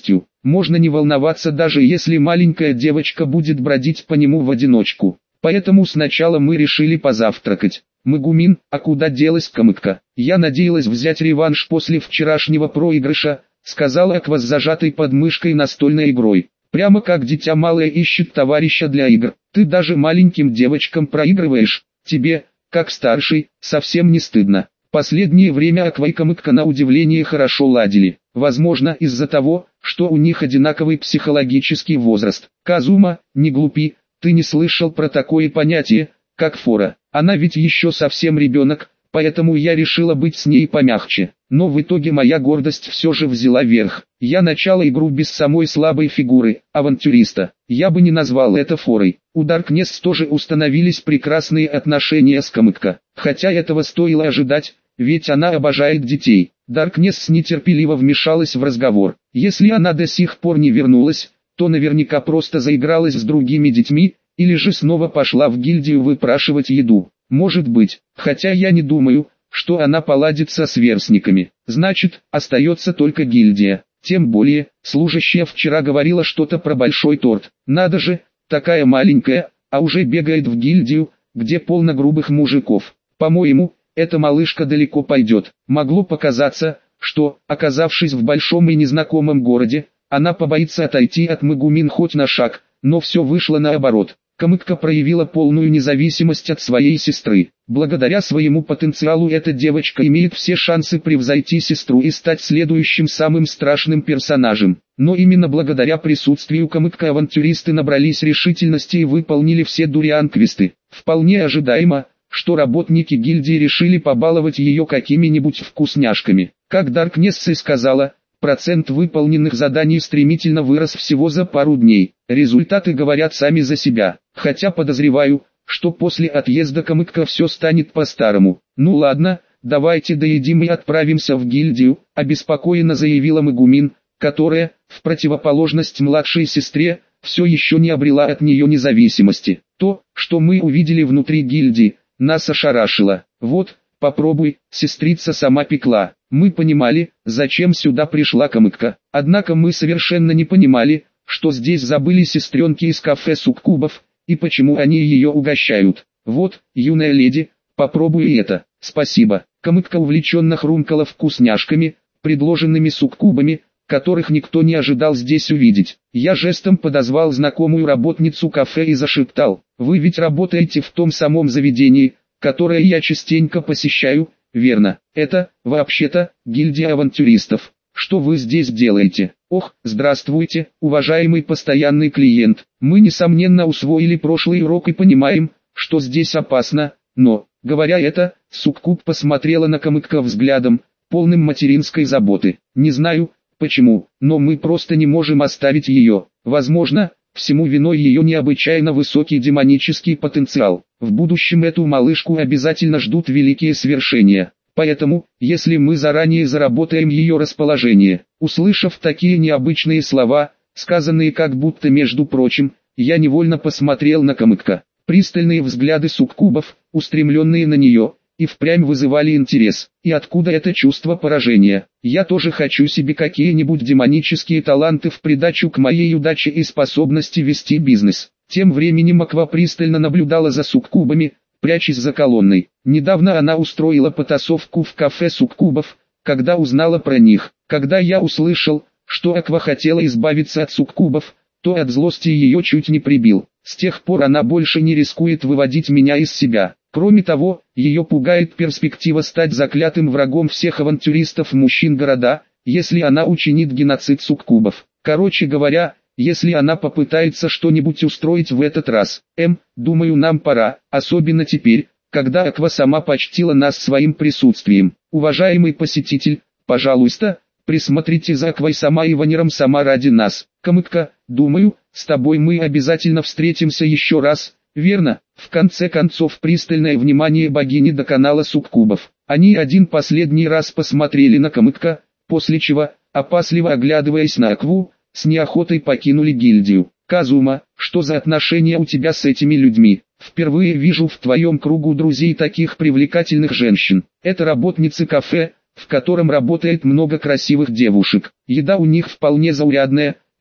можно не волноваться, даже если маленькая девочка будет бродить по нему в одиночку. Поэтому сначала мы решили позавтракать. Мегумин, а куда делась Камыкка? Я надеялась взять реванш после вчерашнего проигрыша, сказала Аква с зажатой под мышкой настольной игрой. Прямо как дитя малое ищет товарища для игр. Ты даже маленьким девочкам проигрываешь. Тебе, как старший, совсем не стыдно. Последнее время Аква и Камыкка на удивление хорошо ладили. Возможно, из-за того, что у них одинаковый психологический возраст. Казума, не глупи, ты не слышал про такое понятие, как фора. Она ведь еще совсем ребенок, поэтому я решила быть с ней помягче. Но в итоге моя гордость все же взяла верх. Я начала игру без самой слабой фигуры, авантюриста. Я бы не назвал это форой. У Даркнесс тоже установились прекрасные отношения с Камыкка. Хотя этого стоило ожидать, ведь она обожает детей. Даркнесс нетерпеливо вмешалась в разговор. Если она до сих пор не вернулась, то наверняка просто заигралась с другими детьми, или же снова пошла в гильдию выпрашивать еду. Может быть, хотя я не думаю, что она поладит со сверстниками. Значит, остается только гильдия. Тем более, служащая вчера говорила что-то про большой торт. Надо же, такая маленькая, а уже бегает в гильдию, где полно грубых мужиков. По-моему, эта малышка далеко пойдет. Могло показаться, что, оказавшись в большом и незнакомом городе, она побоится отойти от Мегумин хоть на шаг, но все вышло наоборот. Камыкка проявила полную независимость от своей сестры. Благодаря своему потенциалу эта девочка имеет все шансы превзойти сестру и стать следующим самым страшным персонажем. Но именно благодаря присутствию Камыкка авантюристы набрались решительности и выполнили все дуриан-квесты. Вполне ожидаемо, что работники гильдии решили побаловать ее какими-нибудь вкусняшками. Как Даркнесс сказала, процент выполненных заданий стремительно вырос всего за пару дней. Результаты говорят сами за себя. Хотя подозреваю, что после отъезда Камыкка все станет по-старому. Ну ладно, давайте доедим и отправимся в гильдию, обеспокоенно заявила Мегумин, которая, в противоположность младшей сестре, все еще не обрела от нее независимости. То, что мы увидели внутри гильдии, нас ошарашило. Вот, попробуй, сестрица сама пекла. Мы понимали, зачем сюда пришла Камыкка. Однако мы совершенно не понимали, что здесь забыли сестренки из кафе Суккубов, и почему они ее угощают. Вот, юная леди, попробуй это. Спасибо. Камыкка увлеченно хрумкала вкусняшками, предложенными суккубами, которых никто не ожидал здесь увидеть. Я жестом подозвал знакомую работницу кафе и зашептал: «Вы ведь работаете в том самом заведении, которое я частенько посещаю, верно? Это, вообще-то, гильдия авантюристов. Что вы здесь делаете?» «Ох, здравствуйте, уважаемый постоянный клиент. Мы несомненно усвоили прошлый урок и понимаем, что здесь опасно, но...» Говоря это, Суккуб посмотрела на Камыкка взглядом, полным материнской заботы. «Не знаю, почему, но мы просто не можем оставить ее. Возможно, всему виной ее необычайно высокий демонический потенциал. В будущем эту малышку обязательно ждут великие свершения. Поэтому, если мы заранее заработаем ее расположение». Услышав такие необычные слова, сказанные как будто между прочим, я невольно посмотрел на Камыкка. Пристальные взгляды суккубов, устремленные на нее, и впрямь вызывали интерес. И откуда это чувство поражения? Я тоже хочу себе какие-нибудь демонические таланты в придачу к моей удаче и способности вести бизнес. Тем временем Аква пристально наблюдала за суккубами, прячась за колонной. Недавно она устроила потасовку в кафе суккубов, когда узнала про них. Когда я услышал, что Аква хотела избавиться от суккубов, то от злости ее чуть не прибил. С тех пор она больше не рискует выводить меня из себя. Кроме того, ее пугает перспектива стать заклятым врагом всех авантюристов мужчин города, если она учинит геноцид суккубов. Короче говоря, если она попытается что-нибудь устроить в этот раз. Думаю, нам пора, особенно теперь, когда Аква сама почтила нас своим присутствием. Уважаемый посетитель, пожалуйста, присмотрите за Аквой сама и Ванером сама ради нас. Камыкка, думаю, с тобой мы обязательно встретимся еще раз, верно? В конце концов пристальное внимание богини доконало суккубов. Они один последний раз посмотрели на Камыкка, после чего, опасливо оглядываясь на Акву, с неохотой покинули гильдию. «Казума, что за отношения у тебя с этими людьми? Впервые вижу в твоем кругу друзей таких привлекательных женщин. Это работницы кафе, в котором работает много красивых девушек. Еда у них вполне заурядная,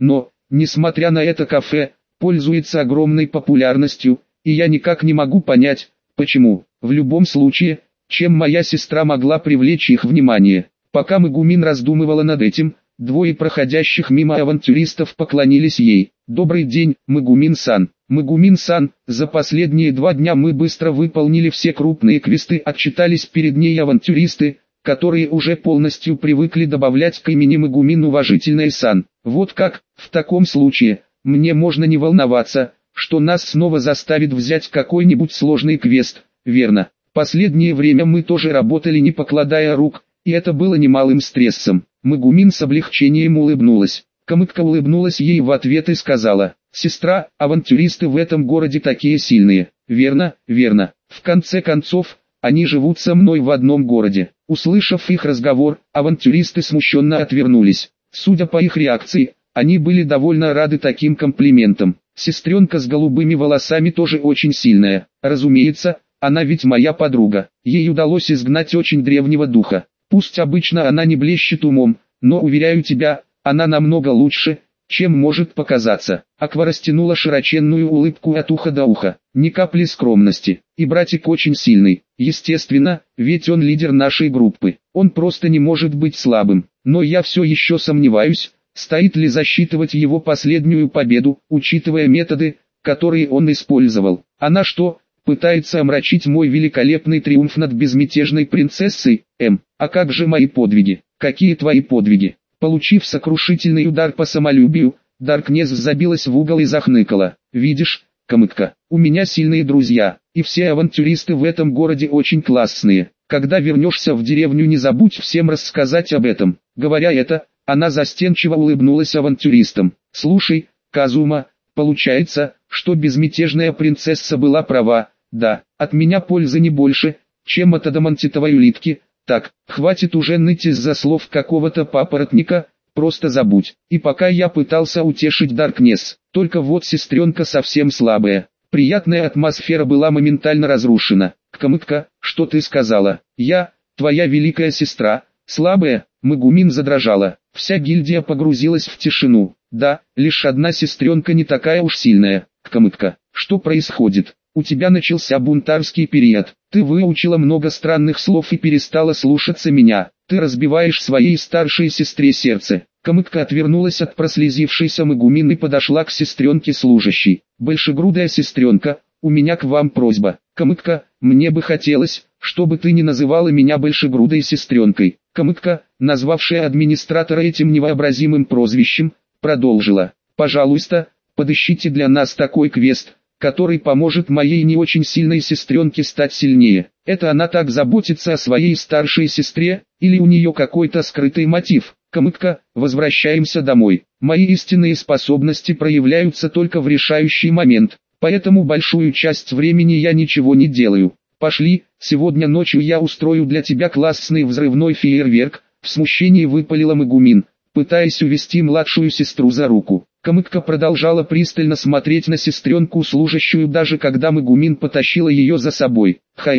Но, несмотря на это, кафе пользуется огромной популярностью, и я никак не могу понять, почему. В любом случае, чем моя сестра могла привлечь их внимание? Пока Мегумин раздумывала над этим, двое проходящих мимо авантюристов поклонились ей. «Добрый день, Мегумин-сан». «Мегумин-сан, за последние 2 дня мы быстро выполнили все крупные квесты», отчитались перед ней авантюристы, которые уже полностью привыкли добавлять к имени Мегумин уважительное «сан». «Вот как, в таком случае, мне можно не волноваться, что нас снова заставит взять какой-нибудь сложный квест, верно? Последнее время мы тоже работали не покладая рук, и это было немалым стрессом». Мегумин с облегчением улыбнулась. Камыкка улыбнулась ей в ответ и сказала: «Сестра, авантюристы в этом городе такие сильные». «Верно, верно. В конце концов, они живут со мной в одном городе». Услышав их разговор, авантюристы смущенно отвернулись. Судя по их реакции, они были довольно рады таким комплиментам. «Сестренка с голубыми волосами тоже очень сильная. Разумеется, она ведь моя подруга. Ей удалось изгнать очень древнего духа. Пусть обычно она не блещет умом, но, уверяю тебя, она намного лучше, чем может показаться». Аква растянула широченную улыбку от уха до уха. «Ни капли скромности. И братик очень сильный. Естественно, ведь он лидер нашей группы. Он просто не может быть слабым. Но я все еще сомневаюсь, стоит ли засчитывать его последнюю победу, учитывая методы, которые он использовал. Она что, пытается омрачить мой великолепный триумф над безмятежной принцессой? А как же мои подвиги? Какие твои подвиги?» Получив сокрушительный удар по самолюбию, Даркнесс забилась в угол и захныкала. «Видишь, Камыкка, у меня сильные друзья, и все авантюристы в этом городе очень классные. Когда вернешься в деревню, не забудь всем рассказать об этом». Говоря это, она застенчиво улыбнулась авантюристам. «Слушай, Казума, получается, что безмятежная принцесса была права. Да, от меня пользы не больше, чем от адамантитовой улитки. Так, хватит уже ныть из-за слов какого-то папоротника, просто забудь». И пока я пытался утешить Даркнесс, только вот сестренка совсем слабая. Приятная атмосфера была моментально разрушена. «Камыкка, что ты сказала? Я, твоя великая сестра, слабая?» Мегумин задрожала. Вся гильдия погрузилась в тишину. «Да, лишь одна сестренка не такая уж сильная». «Камыкка, что происходит? У тебя начался бунтарский период. Ты выучила много странных слов и перестала слушаться меня. Ты разбиваешь своей старшей сестре сердце». Камыкка отвернулась от прослезившейся Мегумин и подошла к сестренке служащей. «Большегрудая сестренка, у меня к вам просьба. Камыкка, мне бы хотелось, чтобы ты не называла меня большегрудой сестренкой». Камыкка, назвавшая администратора этим невообразимым прозвищем, продолжила: «Пожалуйста, подыщите для нас такой квест, который поможет моей не очень сильной сестренке стать сильнее. Это она так заботится о своей старшей сестре, или у нее какой-то скрытый мотив?» «Камыкка, возвращаемся домой. Мои истинные способности проявляются только в решающий момент, поэтому большую часть времени я ничего не делаю. Пошли, сегодня ночью я устрою для тебя классный взрывной фейерверк», в смущении выпалила Мегумин, пытаясь увести младшую сестру за руку. Камыкка продолжала пристально смотреть на сестренку служащую, даже когда Мегумин потащила ее за собой.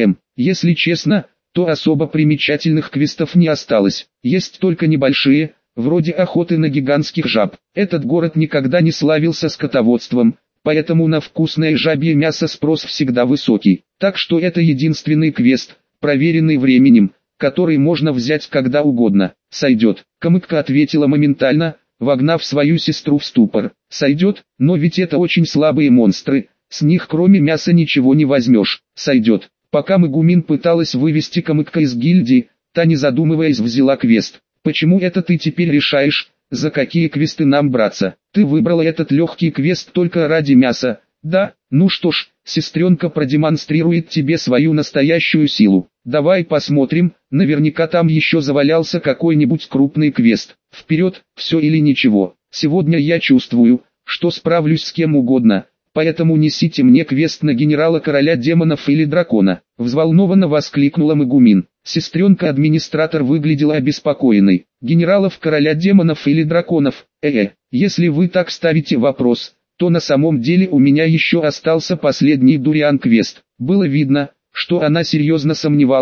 Если честно, то особо примечательных квестов не осталось. Есть только небольшие, вроде охоты на гигантских жаб. Этот город никогда не славился скотоводством, поэтому на вкусное жабье мясо спрос всегда высокий. Так что это единственный квест, проверенный временем, который можно взять когда угодно. «Сойдет», Камыкка ответила моментально, вогнав свою сестру в ступор. «Сойдет, но ведь это очень слабые монстры, с них кроме мяса ничего не возьмешь». «Сойдет». Пока Мегумин пыталась вывести Камыкка из гильдии, та, не задумываясь, взяла квест. «Почему это ты теперь решаешь, за какие квесты нам браться? Ты выбрала этот легкий квест только ради мяса, да? Ну что ж, сестренка продемонстрирует тебе свою настоящую силу. Давай посмотрим, наверняка там еще завалялся какой-нибудь крупный квест. Вперед, все или ничего. Сегодня я чувствую, что справлюсь с кем угодно. Поэтому несите мне квест на генерала короля демонов или дракона», — взволнованно воскликнула Мегумин. Сестренка-администратор выглядела обеспокоенной. «Генералов короля демонов или драконов? Если вы так ставите вопрос, то на самом деле у меня еще остался последний дуриан-квест». Было видно, что она серьезно сомневалась,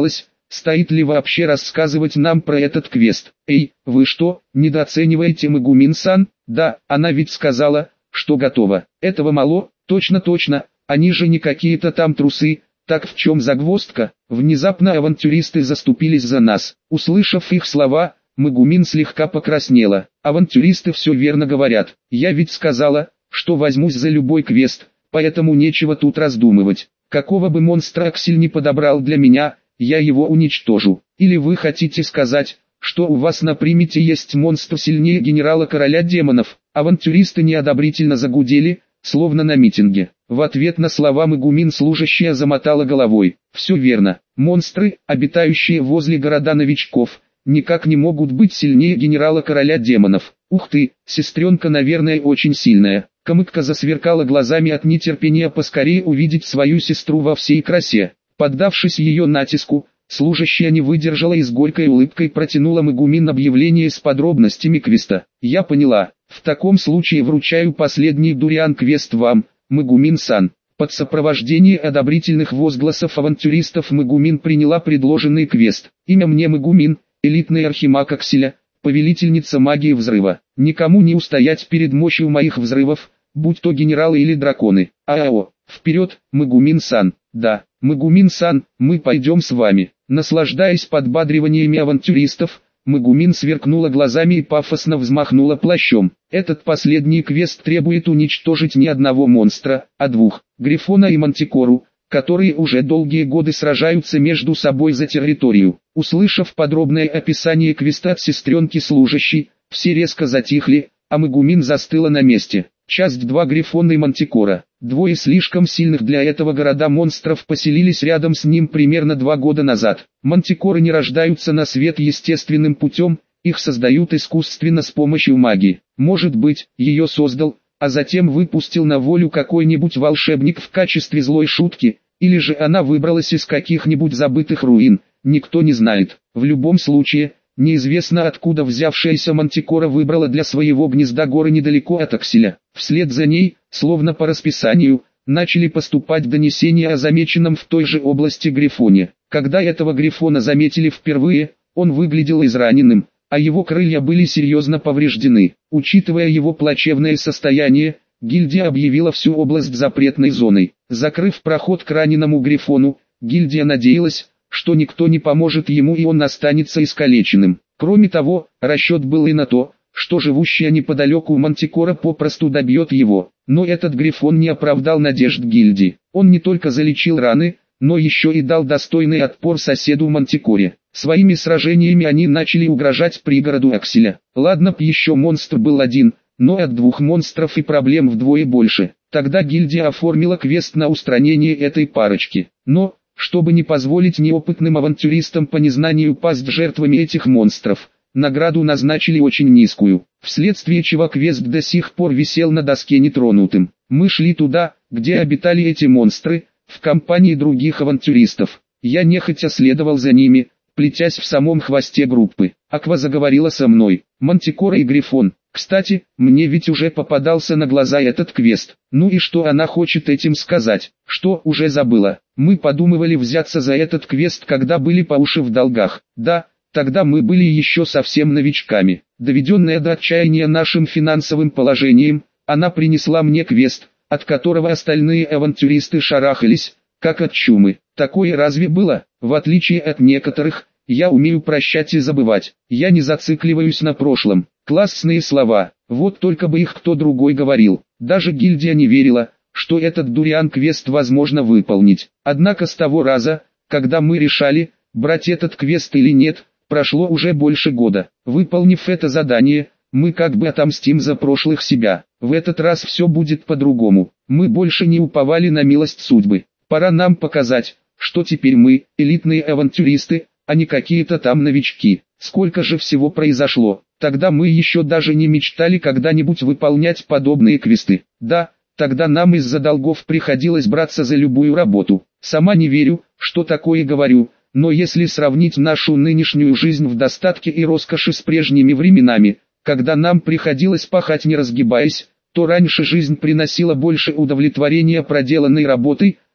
стоит ли вообще рассказывать нам про этот квест. Эй, вы что, недооцениваете Мегумин-сан? Да, она ведь сказала, что готова. Этого мало, точно, они же не какие-то там трусы. Так в чем загвоздка? Внезапно авантюристы заступились за нас. Услышав их слова, Мегумин слегка покраснела. Авантюристы все верно говорят. Я ведь сказала, что возьмусь за любой квест, поэтому нечего тут раздумывать. Какого бы монстра Аксель не подобрал для меня, я его уничтожу. Или вы хотите сказать, что у вас на примете есть монстр сильнее генерала-короля демонов? Авантюристы неодобрительно загудели, словно на митинге. В ответ на слова Мегумин служащая замотала головой. Все верно. Монстры, обитающие возле города новичков, никак не могут быть сильнее генерала-короля демонов. Ух ты, сестренка, наверное, очень сильная. Камыкка засверкала глазами от нетерпения поскорее увидеть свою сестру во всей красе. Поддавшись ее натиску, служащая не выдержала и с горькой улыбкой протянула Мегумин объявление с подробностями квеста. Я поняла. В таком случае вручаю последний дуриан-квест вам, Мегумин-сан. Под сопровождение одобрительных возгласов авантюристов Мегумин приняла предложенный квест. Имя мне Мегумин, элитный архимаг Акселя, повелительница магии взрыва. Никому не устоять перед мощью моих взрывов, будь то генералы или драконы. ААО, вперед, Мегумин-сан. Да, Мегумин-сан, мы пойдем с вами. Наслаждаясь подбадриваниями авантюристов, Мегумин сверкнула глазами и пафосно взмахнула плащом. Этот последний квест требует уничтожить не одного монстра, а двух, Грифона и Мантикору, которые уже долгие годы сражаются между собой за территорию. Услышав подробное описание квеста от сестренки служащей, все резко затихли, а Мегумин застыла на месте. Часть 2. Грифон и Мантикора. Двое слишком сильных для этого города монстров поселились рядом с ним примерно 2 года назад. Мантикоры не рождаются на свет естественным путем, их создают искусственно с помощью магии. Может быть, ее создал, а затем выпустил на волю какой-нибудь волшебник в качестве злой шутки, или же она выбралась из каких-нибудь забытых руин, никто не знает. В любом случае, неизвестно откуда взявшаяся Мантикора выбрала для своего гнезда горы недалеко от Акселя. Вслед за ней, словно по расписанию, начали поступать донесения о замеченном в той же области Грифоне. Когда этого Грифона заметили впервые, он выглядел израненным, а его крылья были серьезно повреждены. Учитывая его плачевное состояние, гильдия объявила всю область запретной зоной. Закрыв проход к раненому Грифону, гильдия надеялась, что никто не поможет ему и он останется искалеченным. Кроме того, расчет был и на то, что живущая неподалеку Мантикора попросту добьет его. Но этот Грифон не оправдал надежд гильдии. Он не только залечил раны, но еще и дал достойный отпор соседу Мантикоре. Своими сражениями они начали угрожать пригороду Акселя. Ладно б еще монстр был один, но от 2 монстров и проблем вдвое больше. Тогда гильдия оформила квест на устранение этой парочки. Но, чтобы не позволить неопытным авантюристам по незнанию пасть жертвами этих монстров, награду назначили очень низкую, вследствие чего квест до сих пор висел на доске нетронутым. Мы шли туда, где обитали эти монстры, в компании других авантюристов. Я нехотя следовал за ними, плетясь в самом хвосте группы. Аква заговорила со мной. Мантикора и Грифон. Кстати, мне ведь уже попадался на глаза этот квест. Ну и что она хочет этим сказать? Что, уже забыла? Мы подумывали взяться за этот квест, когда были по уши в долгах. Да, тогда мы были еще совсем новичками. Доведенная до отчаяния нашим финансовым положением, она принесла мне квест, от которого остальные авантюристы шарахались, как от чумы. Такое разве было? В отличие от некоторых, я умею прощать и забывать. Я не зацикливаюсь на прошлом. Классные слова, вот только бы их кто другой говорил. Даже гильдия не верила, что этот дуриан-квест возможно выполнить. Однако с того раза, когда мы решали, брать этот квест или нет, прошло уже больше года. Выполнив это задание, мы как бы отомстим за прошлых себя. В этот раз все будет по-другому. Мы больше не уповали на милость судьбы. Пора нам показать, что теперь мы, элитные авантюристы, а не какие-то там новички. Сколько же всего произошло. Тогда мы еще даже не мечтали когда-нибудь выполнять подобные квесты. Да, тогда нам из-за долгов приходилось браться за любую работу. Сама не верю, что такое говорю, но если сравнить нашу нынешнюю жизнь в достатке и роскоши с прежними временами, когда нам приходилось пахать не разгибаясь, то раньше жизнь приносила больше удовлетворения проделанной работой,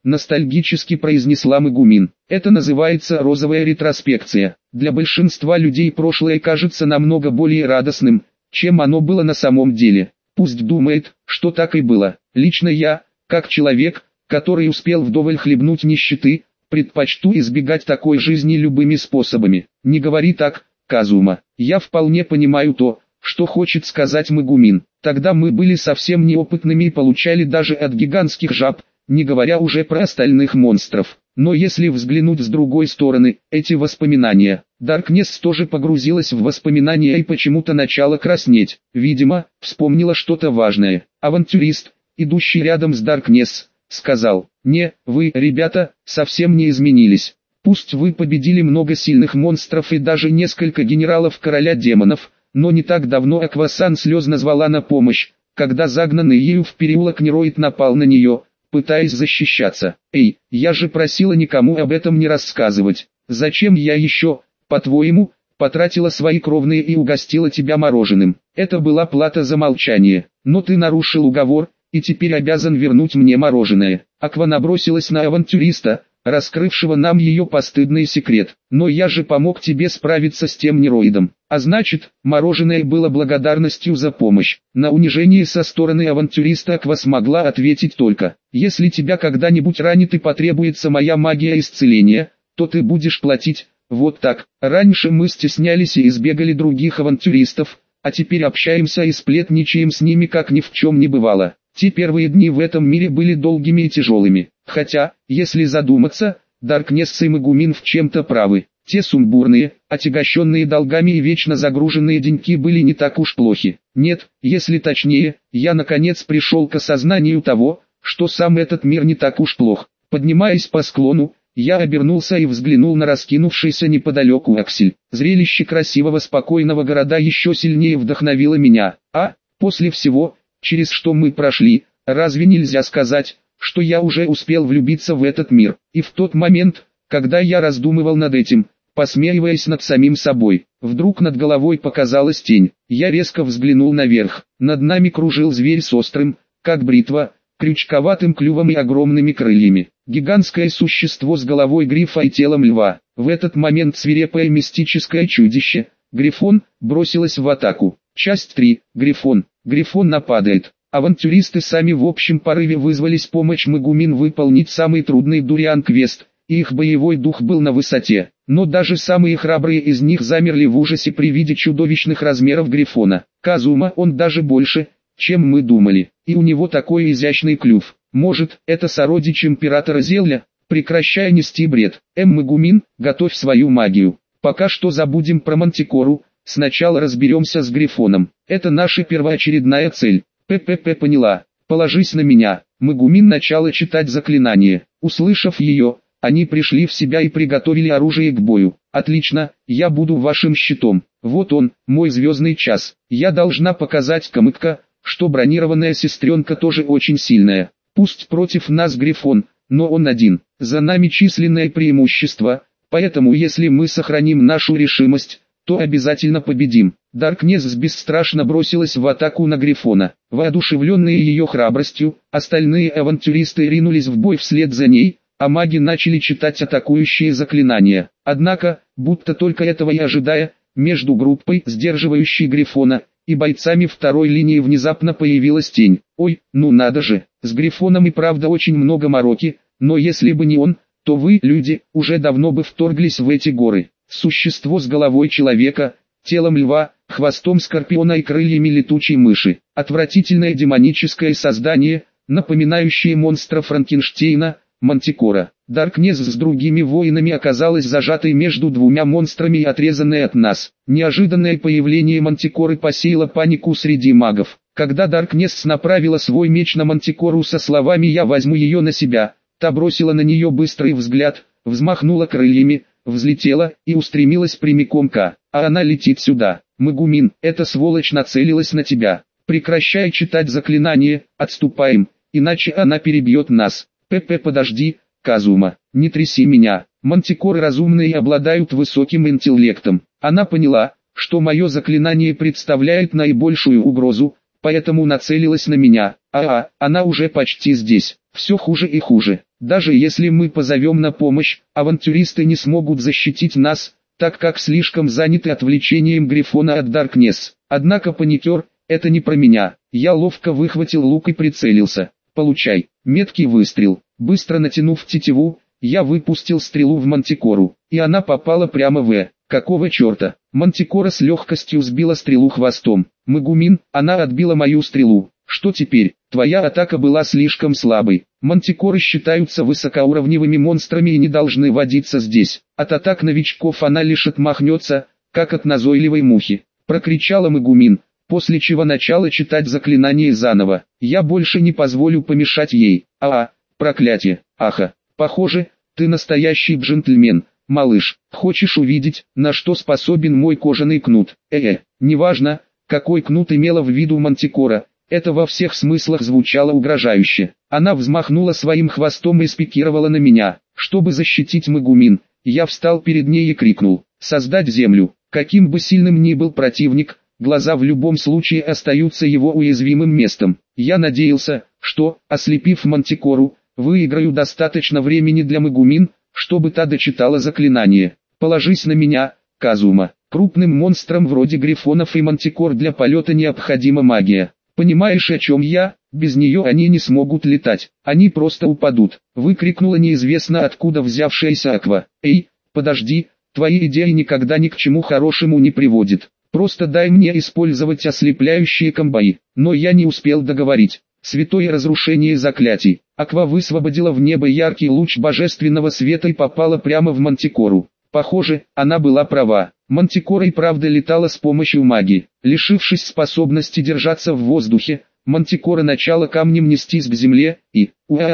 ностальгически произнесла Мегумин. Это называется розовая ретроспекция. Для большинства людей прошлое кажется намного более радостным, чем оно было на самом деле. Пусть думает, что так и было. Лично я, как человек, который успел вдоволь хлебнуть нищеты, предпочту избегать такой жизни любыми способами. Не говори так, Казума. Я вполне понимаю то, что хочет сказать Мегумин. Тогда мы были совсем неопытными и получали даже от гигантских жаб, не говоря уже про остальных монстров. Но если взглянуть с другой стороны, эти воспоминания... Даркнесс тоже погрузилась в воспоминания и почему-то начала краснеть. Видимо, вспомнила что-то важное. Авантюрист, идущий рядом с Даркнесс, сказал: «Не, вы, ребята, совсем не изменились. Пусть вы победили много сильных монстров и даже несколько генералов короля демонов, но не так давно Аквасан слезно звала на помощь, когда загнанный ею в переулок Нероид напал на нее, пытаясь защищаться. Эй, я же просила никому об этом не рассказывать. Зачем я еще, по-твоему, потратила свои кровные и угостила тебя мороженым? Это была плата за молчание, но ты нарушил уговор, и теперь обязан вернуть мне мороженое». Аква набросилась на авантюриста, раскрывшего нам ее постыдный секрет. «Но я же помог тебе справиться с тем Нероидом. А значит, мороженое было благодарностью за помощь». На унижение со стороны авантюриста Аква смогла ответить только: «Если тебя когда-нибудь ранит и потребуется моя магия исцеления, то ты будешь платить». Вот так. Раньше мы стеснялись и избегали других авантюристов, а теперь общаемся и сплетничаем с ними как ни в чем не бывало. Те первые дни в этом мире были долгими и тяжелыми. Хотя, если задуматься, Даркнесс и Мегумин в чем-то правы. Те сумбурные, отягощенные долгами и вечно загруженные деньки были не так уж плохи. Нет, если точнее, я наконец пришел к осознанию того, что сам этот мир не так уж плох. Поднимаясь по склону, я обернулся и взглянул на раскинувшийся неподалеку Аксель. Зрелище красивого спокойного города еще сильнее вдохновило меня. После всего, через что мы прошли, разве нельзя сказать, что я уже успел влюбиться в этот мир? И в тот момент, когда я раздумывал над этим, посмеиваясь над самим собой, вдруг над головой показалась тень. Я резко взглянул наверх. Над нами кружил зверь с острым, как бритва, крючковатым клювом и огромными крыльями. Гигантское существо с головой грифа и телом льва. В этот момент свирепое мистическое чудище, Грифон, бросилось в атаку. Часть 3. Грифон. Грифон нападает. Авантюристы сами в общем порыве вызвались помочь Мегумин выполнить самый трудный дуриан-квест, и их боевой дух был на высоте. Но даже самые храбрые из них замерли в ужасе при виде чудовищных размеров Грифона. Казума, он даже больше, чем мы думали, и у него такой изящный клюв. Может, это сородич императора Зелля? Прекращай нести бред. Мегумин, готовь свою магию. Пока что забудем про Мантикору, сначала разберемся с Грифоном. Это наша первоочередная цель. ППП поняла. Положись на меня. Мегумин начала читать заклинание. Услышав ее, они пришли в себя и приготовили оружие к бою. Отлично, я буду вашим щитом. Вот он, мой звездный час. Я должна показать Камыкка, что бронированная сестренка тоже очень сильная. Пусть против нас Грифон, но он один. За нами численное преимущество, поэтому если мы сохраним нашу решимость, то обязательно победим. Даркнесс бесстрашно бросилась в атаку на Грифона. Воодушевленные ее храбростью, остальные авантюристы ринулись в бой вслед за ней, а маги начали читать атакующие заклинания. Однако, будто только этого и ожидая, между группой, сдерживающей Грифона, и бойцами второй линии внезапно появилась тень. Ой, ну надо же, с Грифоном и правда очень много мороки, но если бы не он, то вы, люди, уже давно бы вторглись в эти горы. Существо с головой человека, телом льва, хвостом скорпиона и крыльями летучей мыши. Отвратительное демоническое создание, напоминающее монстра Франкенштейна, Мантикора. Даркнесс с другими воинами оказалась зажатой между двумя монстрами и отрезанной от нас. Неожиданное появление Мантикоры посеяло панику среди магов. Когда Даркнесс направила свой меч на Мантикору со словами «Я возьму ее на себя», та бросила на нее быстрый взгляд, взмахнула крыльями, взлетела и устремилась прямиком к «А она летит сюда». Мегумин, эта сволочь нацелилась на тебя. Прекращай читать заклинание, отступаем, иначе она перебьет нас. Подожди, Казума, не тряси меня. Мантикоры разумные и обладают высоким интеллектом. Она поняла, что мое заклинание представляет наибольшую угрозу, поэтому нацелилась на меня. Она уже почти здесь. Все хуже и хуже. Даже если мы позовем на помощь, авантюристы не смогут защитить нас, так как слишком заняты отвлечением Грифона от Даркнесс. Однако паникер, это не про меня. Я ловко выхватил лук и прицелился. Получай. Меткий выстрел. Быстро натянув тетиву, я выпустил стрелу в Мантикору, и она попала прямо в... Какого черта? Мантикора с легкостью сбила стрелу хвостом. Магумин, она отбила мою стрелу. Что теперь? Твоя атака была слишком слабой. Мантикоры считаются высокоуровневыми монстрами и не должны водиться здесь. От атак новичков она лишь отмахнется, как от назойливой мухи. Прокричала Магумин, после чего начала читать заклинание заново. Я больше не позволю помешать ей. Проклятие. Аха. Похоже, ты настоящий джентльмен. Малыш, хочешь увидеть, на что способен мой кожаный кнут? Неважно, какой кнут имела в виду Мантикора, это во всех смыслах звучало угрожающе. Она взмахнула своим хвостом и спикировала на меня. Чтобы защитить Магумин, я встал перед ней и крикнул: «Создать землю!» Каким бы сильным ни был противник, глаза в любом случае остаются его уязвимым местом. Я надеялся, что, ослепив Мантикору, выиграю достаточно времени для Магумин, чтобы та дочитала заклинание. Положись на меня, Казума. Крупным монстрам вроде грифонов и мантикор для полета необходима магия. Понимаешь, о чем я? Без нее они не смогут летать, они просто упадут. Выкрикнула неизвестно откуда взявшаяся Аква. Эй, подожди, твои идеи никогда ни к чему хорошему не приводят. Просто дай мне использовать ослепляющие комбои. Но я не успел договорить. Святое разрушение заклятий. Аква высвободила в небо яркий луч божественного света и попала прямо в Мантикору. Похоже, она была права. Мантикора и правда летала с помощью магии. Лишившись способности держаться в воздухе, Мантикора начала камнем нестись к земле и...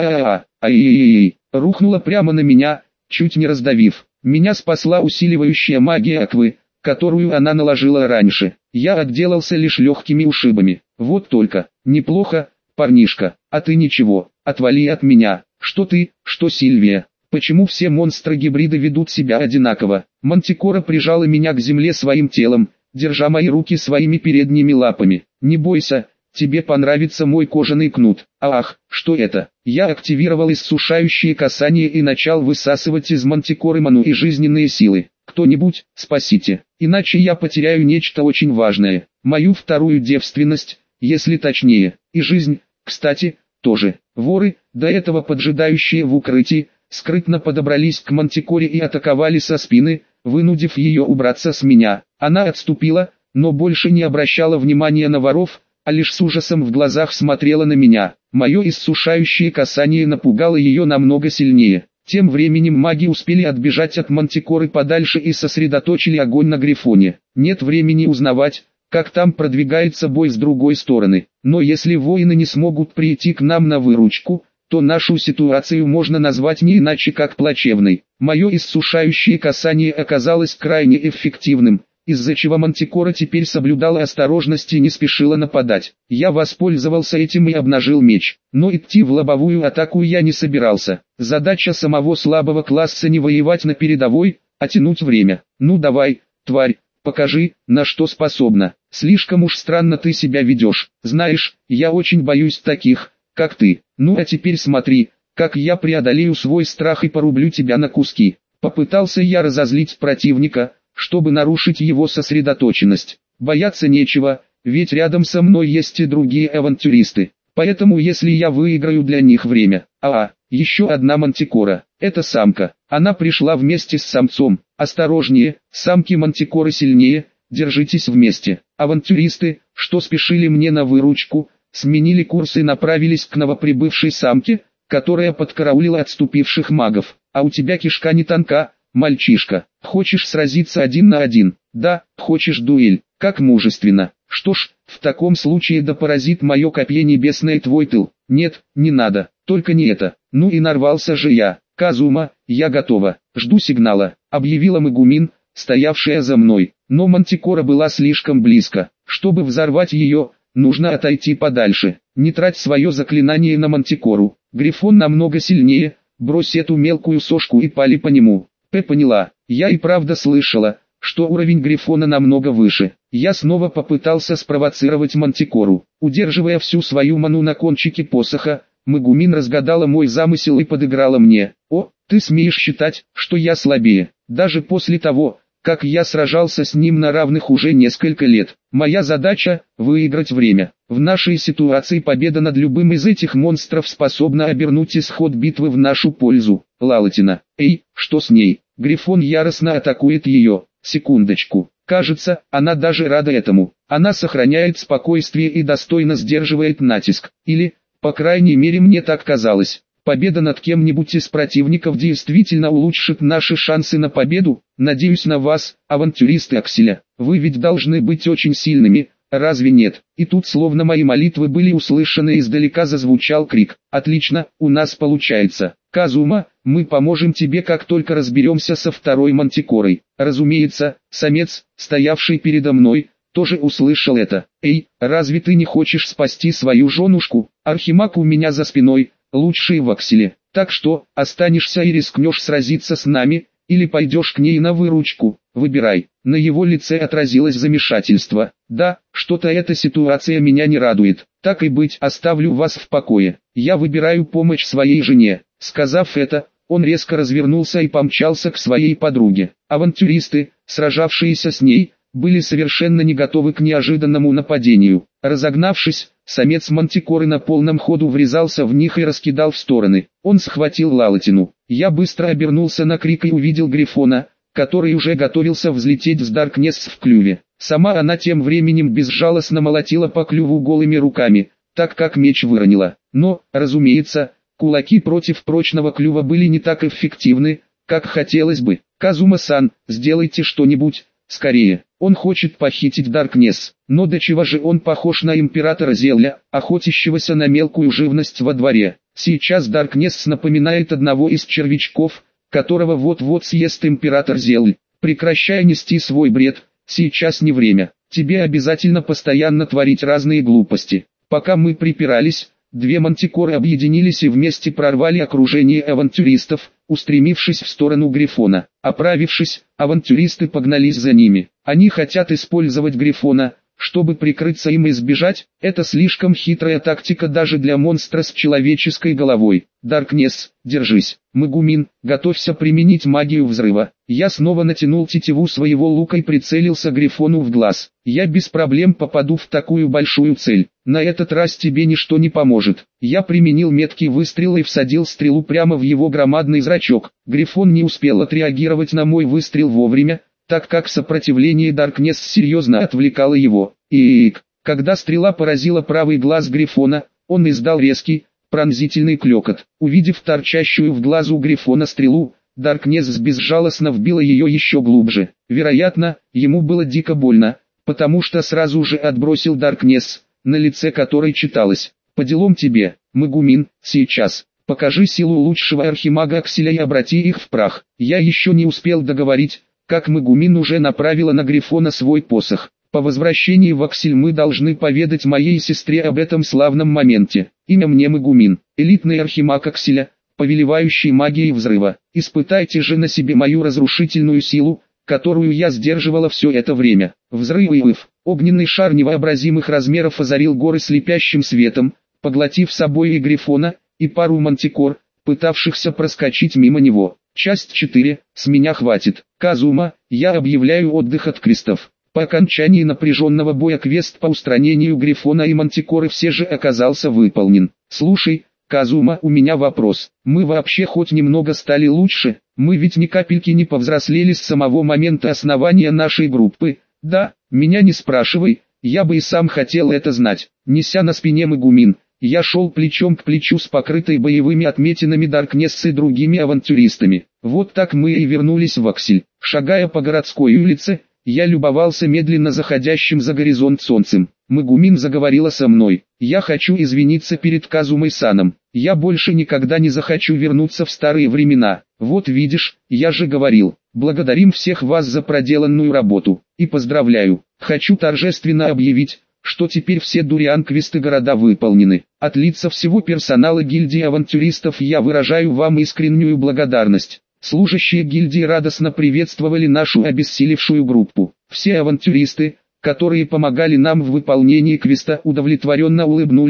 рухнула прямо на меня, чуть не раздавив. Меня спасла усиливающая магия Аквы, которую она наложила раньше. Я отделался лишь легкими ушибами. Вот только, неплохо, парнишка, а ты ничего, отвали от меня. Что ты, что Сильвия? Почему все монстры-гибриды ведут себя одинаково? Мантикора прижала меня к земле своим телом, держа мои руки своими передними лапами. Не бойся, тебе понравится мой кожаный кнут. Ах, что это? Я активировал иссушающее касание и начал высасывать из Мантикоры ману и жизненные силы. Кто-нибудь, спасите, иначе я потеряю нечто очень важное. Мою вторую девственность, если точнее, и жизнь, кстати, тоже. Воры, до этого поджидающие в укрытии, скрытно подобрались к Мантикоре и атаковали со спины, вынудив ее убраться с меня. Она отступила, но больше не обращала внимания на воров, а лишь с ужасом в глазах смотрела на меня. Мое иссушающее касание напугало ее намного сильнее. Тем временем маги успели отбежать от Мантикоры подальше и сосредоточили огонь на Грифоне. Нет времени узнавать, как там продвигается бой с другой стороны. Но если воины не смогут прийти к нам на выручку, то нашу ситуацию можно назвать не иначе как плачевной. Мое иссушающее касание оказалось крайне эффективным, из-за чего Мантикора теперь соблюдала осторожность и не спешила нападать. Я воспользовался этим и обнажил меч, но идти в лобовую атаку я не собирался. Задача самого слабого класса не воевать на передовой, а тянуть время. Ну давай, тварь, покажи, на что способна. Слишком уж странно ты себя ведешь. Знаешь, я очень боюсь таких, как ты. Ну а теперь смотри, как я преодолею свой страх и порублю тебя на куски. Попытался я разозлить противника, чтобы нарушить его сосредоточенность. Бояться нечего, ведь рядом со мной есть и другие авантюристы. Поэтому если я выиграю для них время... еще одна Мантикора. Это самка. Она пришла вместе с самцом. Осторожнее, самки Мантикоры сильнее, держитесь вместе. Авантюристы, что спешили мне на выручку, сменили курс и направились к новоприбывшей самке, которая подкараулила отступивших магов. А у тебя кишка не тонка, мальчишка. Хочешь сразиться 1 на 1? Да, хочешь дуэль? Как мужественно. Что ж, в таком случае да поразит мое копье небесное твой тыл. Нет, не надо, только не это. Ну и нарвался же я. Казума, я готова. Жду сигнала, объявила Магумин, стоявшая за мной. Но Мантикора была слишком близко. Чтобы взорвать ее, нужно отойти подальше. Не трать свое заклинание на Мантикору. Грифон намного сильнее, брось эту мелкую сошку и пали по нему. Поняла, я и правда слышала, что уровень Грифона намного выше. Я снова попытался спровоцировать Мантикору. Удерживая всю свою ману на кончике посоха, Магумин разгадала мой замысел и подыграла мне. О, ты смеешь считать, что я слабее, даже после того, как я сражался с ним на равных уже несколько лет. Моя задача – выиграть время. В нашей ситуации победа над любым из этих монстров способна обернуть исход битвы в нашу пользу. Лалатина. Эй, что с ней? Грифон яростно атакует ее. Секундочку. Кажется, она даже рада этому. Она сохраняет спокойствие и достойно сдерживает натиск. Или, по крайней мере, мне так казалось. Победа над кем-нибудь из противников действительно улучшит наши шансы на победу. Надеюсь на вас, авантюристы Акселя. Вы ведь должны быть очень сильными, разве нет? И тут словно мои молитвы были услышаны, издалека зазвучал крик. Отлично, у нас получается. Казума, мы поможем тебе, как только разберемся со второй мантикорой. Разумеется, самец, стоявший передо мной, тоже услышал это. Эй, разве ты не хочешь спасти свою женушку? Архимаг у меня за спиной, лучший в Акселе. Так что, останешься и рискнешь сразиться с нами, или пойдешь к ней на выручку, выбирай. На его лице отразилось замешательство. Да, что-то эта ситуация меня не радует. Так и быть, оставлю вас в покое. Я выбираю помощь своей жене. Сказав это, он резко развернулся и помчался к своей подруге. Авантюристы, сражавшиеся с ней, были совершенно не готовы к неожиданному нападению. Разогнавшись, самец мантикоры на полном ходу врезался в них и раскидал в стороны. Он схватил Лалатину. Я быстро обернулся на крик и увидел Грифона, который уже готовился взлететь с Даркнесс в клюве. Сама она тем временем безжалостно молотила по клюву голыми руками, так как меч выронила. Но, разумеется, кулаки против прочного клюва были не так эффективны, как хотелось бы. Казума-сан, сделайте что-нибудь, скорее. Он хочет похитить Даркнесс, но до чего же он похож на императора Зелля, охотящегося на мелкую живность во дворе. Сейчас Даркнесс напоминает одного из червячков, которого вот-вот съест император Зелль. Прекращай нести свой бред, сейчас не время. Тебе обязательно постоянно творить разные глупости. Пока мы припирались, две мантикоры объединились и вместе прорвали окружение авантюристов, устремившись в сторону Грифона. Оправившись, авантюристы погнались за ними. Они хотят использовать Грифона, чтобы прикрыться им и сбежать. Это слишком хитрая тактика даже для монстра с человеческой головой. Даркнесс, держись. Магумин, готовься применить магию взрыва. Я снова натянул тетиву своего лука и прицелился Грифону в глаз. Я без проблем попаду в такую большую цель. На этот раз тебе ничто не поможет. Я применил меткий выстрел и всадил стрелу прямо в его громадный зрачок. Грифон не успел отреагировать на мой выстрел вовремя, так как сопротивление Даркнесс серьезно отвлекало его. Когда стрела поразила правый глаз Грифона, он издал резкий, пронзительный клёкот. Увидев торчащую в глазу Грифона стрелу, Даркнесс безжалостно вбила ее еще глубже. Вероятно, ему было дико больно, потому что сразу же отбросил Даркнесс, на лице которой читалось: «По делам тебе, Магумин, сейчас. Покажи силу лучшего архимага Акселя и обрати их в прах». Я еще не успел договорить, как Магумин уже направила на Грифона свой посох. По возвращении в Аксель мы должны поведать моей сестре об этом славном моменте. Имя мне Магумин, элитный архимаг Акселя, повелевающий магией взрыва. Испытайте же на себе мою разрушительную силу, которую я сдерживала все это время. Взрыв. Огненный шар невообразимых размеров озарил горы слепящим светом, поглотив собой и Грифона, и пару мантикор, пытавшихся проскочить мимо него. Часть 4. С меня хватит. Казума, я объявляю отдых от квестов. По окончании напряженного боя квест по устранению Грифона и мантикоры все же оказался выполнен. Слушай, Казума, у меня вопрос. Мы вообще хоть немного стали лучше? Мы ведь ни капельки не повзрослели с самого момента основания нашей группы. Да, меня не спрашивай, я бы и сам хотел это знать. Неся на спине Магумин, я шел плечом к плечу с покрытой боевыми отметинами Даркнесс и другими авантюристами. Вот так мы и вернулись в Аксель. Шагая по городской улице, я любовался медленно заходящим за горизонт солнцем. Магумин заговорила со мной. Я хочу извиниться перед Казумой-саном. Я больше никогда не захочу вернуться в старые времена. Вот видишь, я же говорил. Благодарим всех вас за проделанную работу. И поздравляю. Хочу торжественно объявить, что теперь все дуриан-квесты города выполнены. От лица всего персонала гильдии авантюристов я выражаю вам искреннюю благодарность. Служащие гильдии радостно приветствовали нашу обессилевшую группу. Все авантюристы, которые помогали нам в выполнении квеста, удовлетворенно улыбнулись,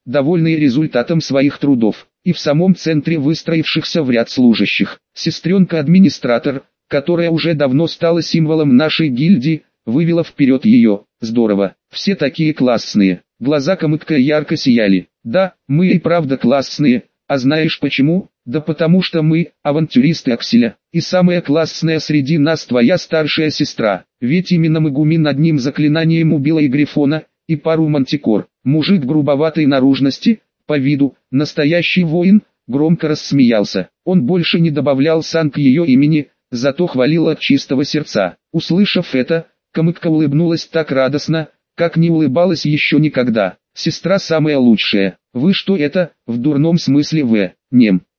довольные результатом своих трудов, и в самом центре выстроившихся в ряд служащих. Сестренка-администратор, которая уже давно стала символом нашей гильдии, вывела вперед ее. Здорово, все такие классные. Глаза Камыкка ярко сияли. Да, мы и правда классные, а знаешь почему? Да потому что мы, авантюристы Акселя, и самая классная среди нас твоя старшая сестра. Ведь именно Мегумин одним заклинанием убила и Грифона, и пару мантикор. Мужик грубоватой наружности, по виду, настоящий воин, громко рассмеялся. Он больше не добавлял сан к ее имени, зато хвалил от чистого сердца. Услышав это, Камыкка улыбнулась так радостно, как не улыбалась еще никогда. Сестра самая лучшая. Вы что это, в дурном смысле нем.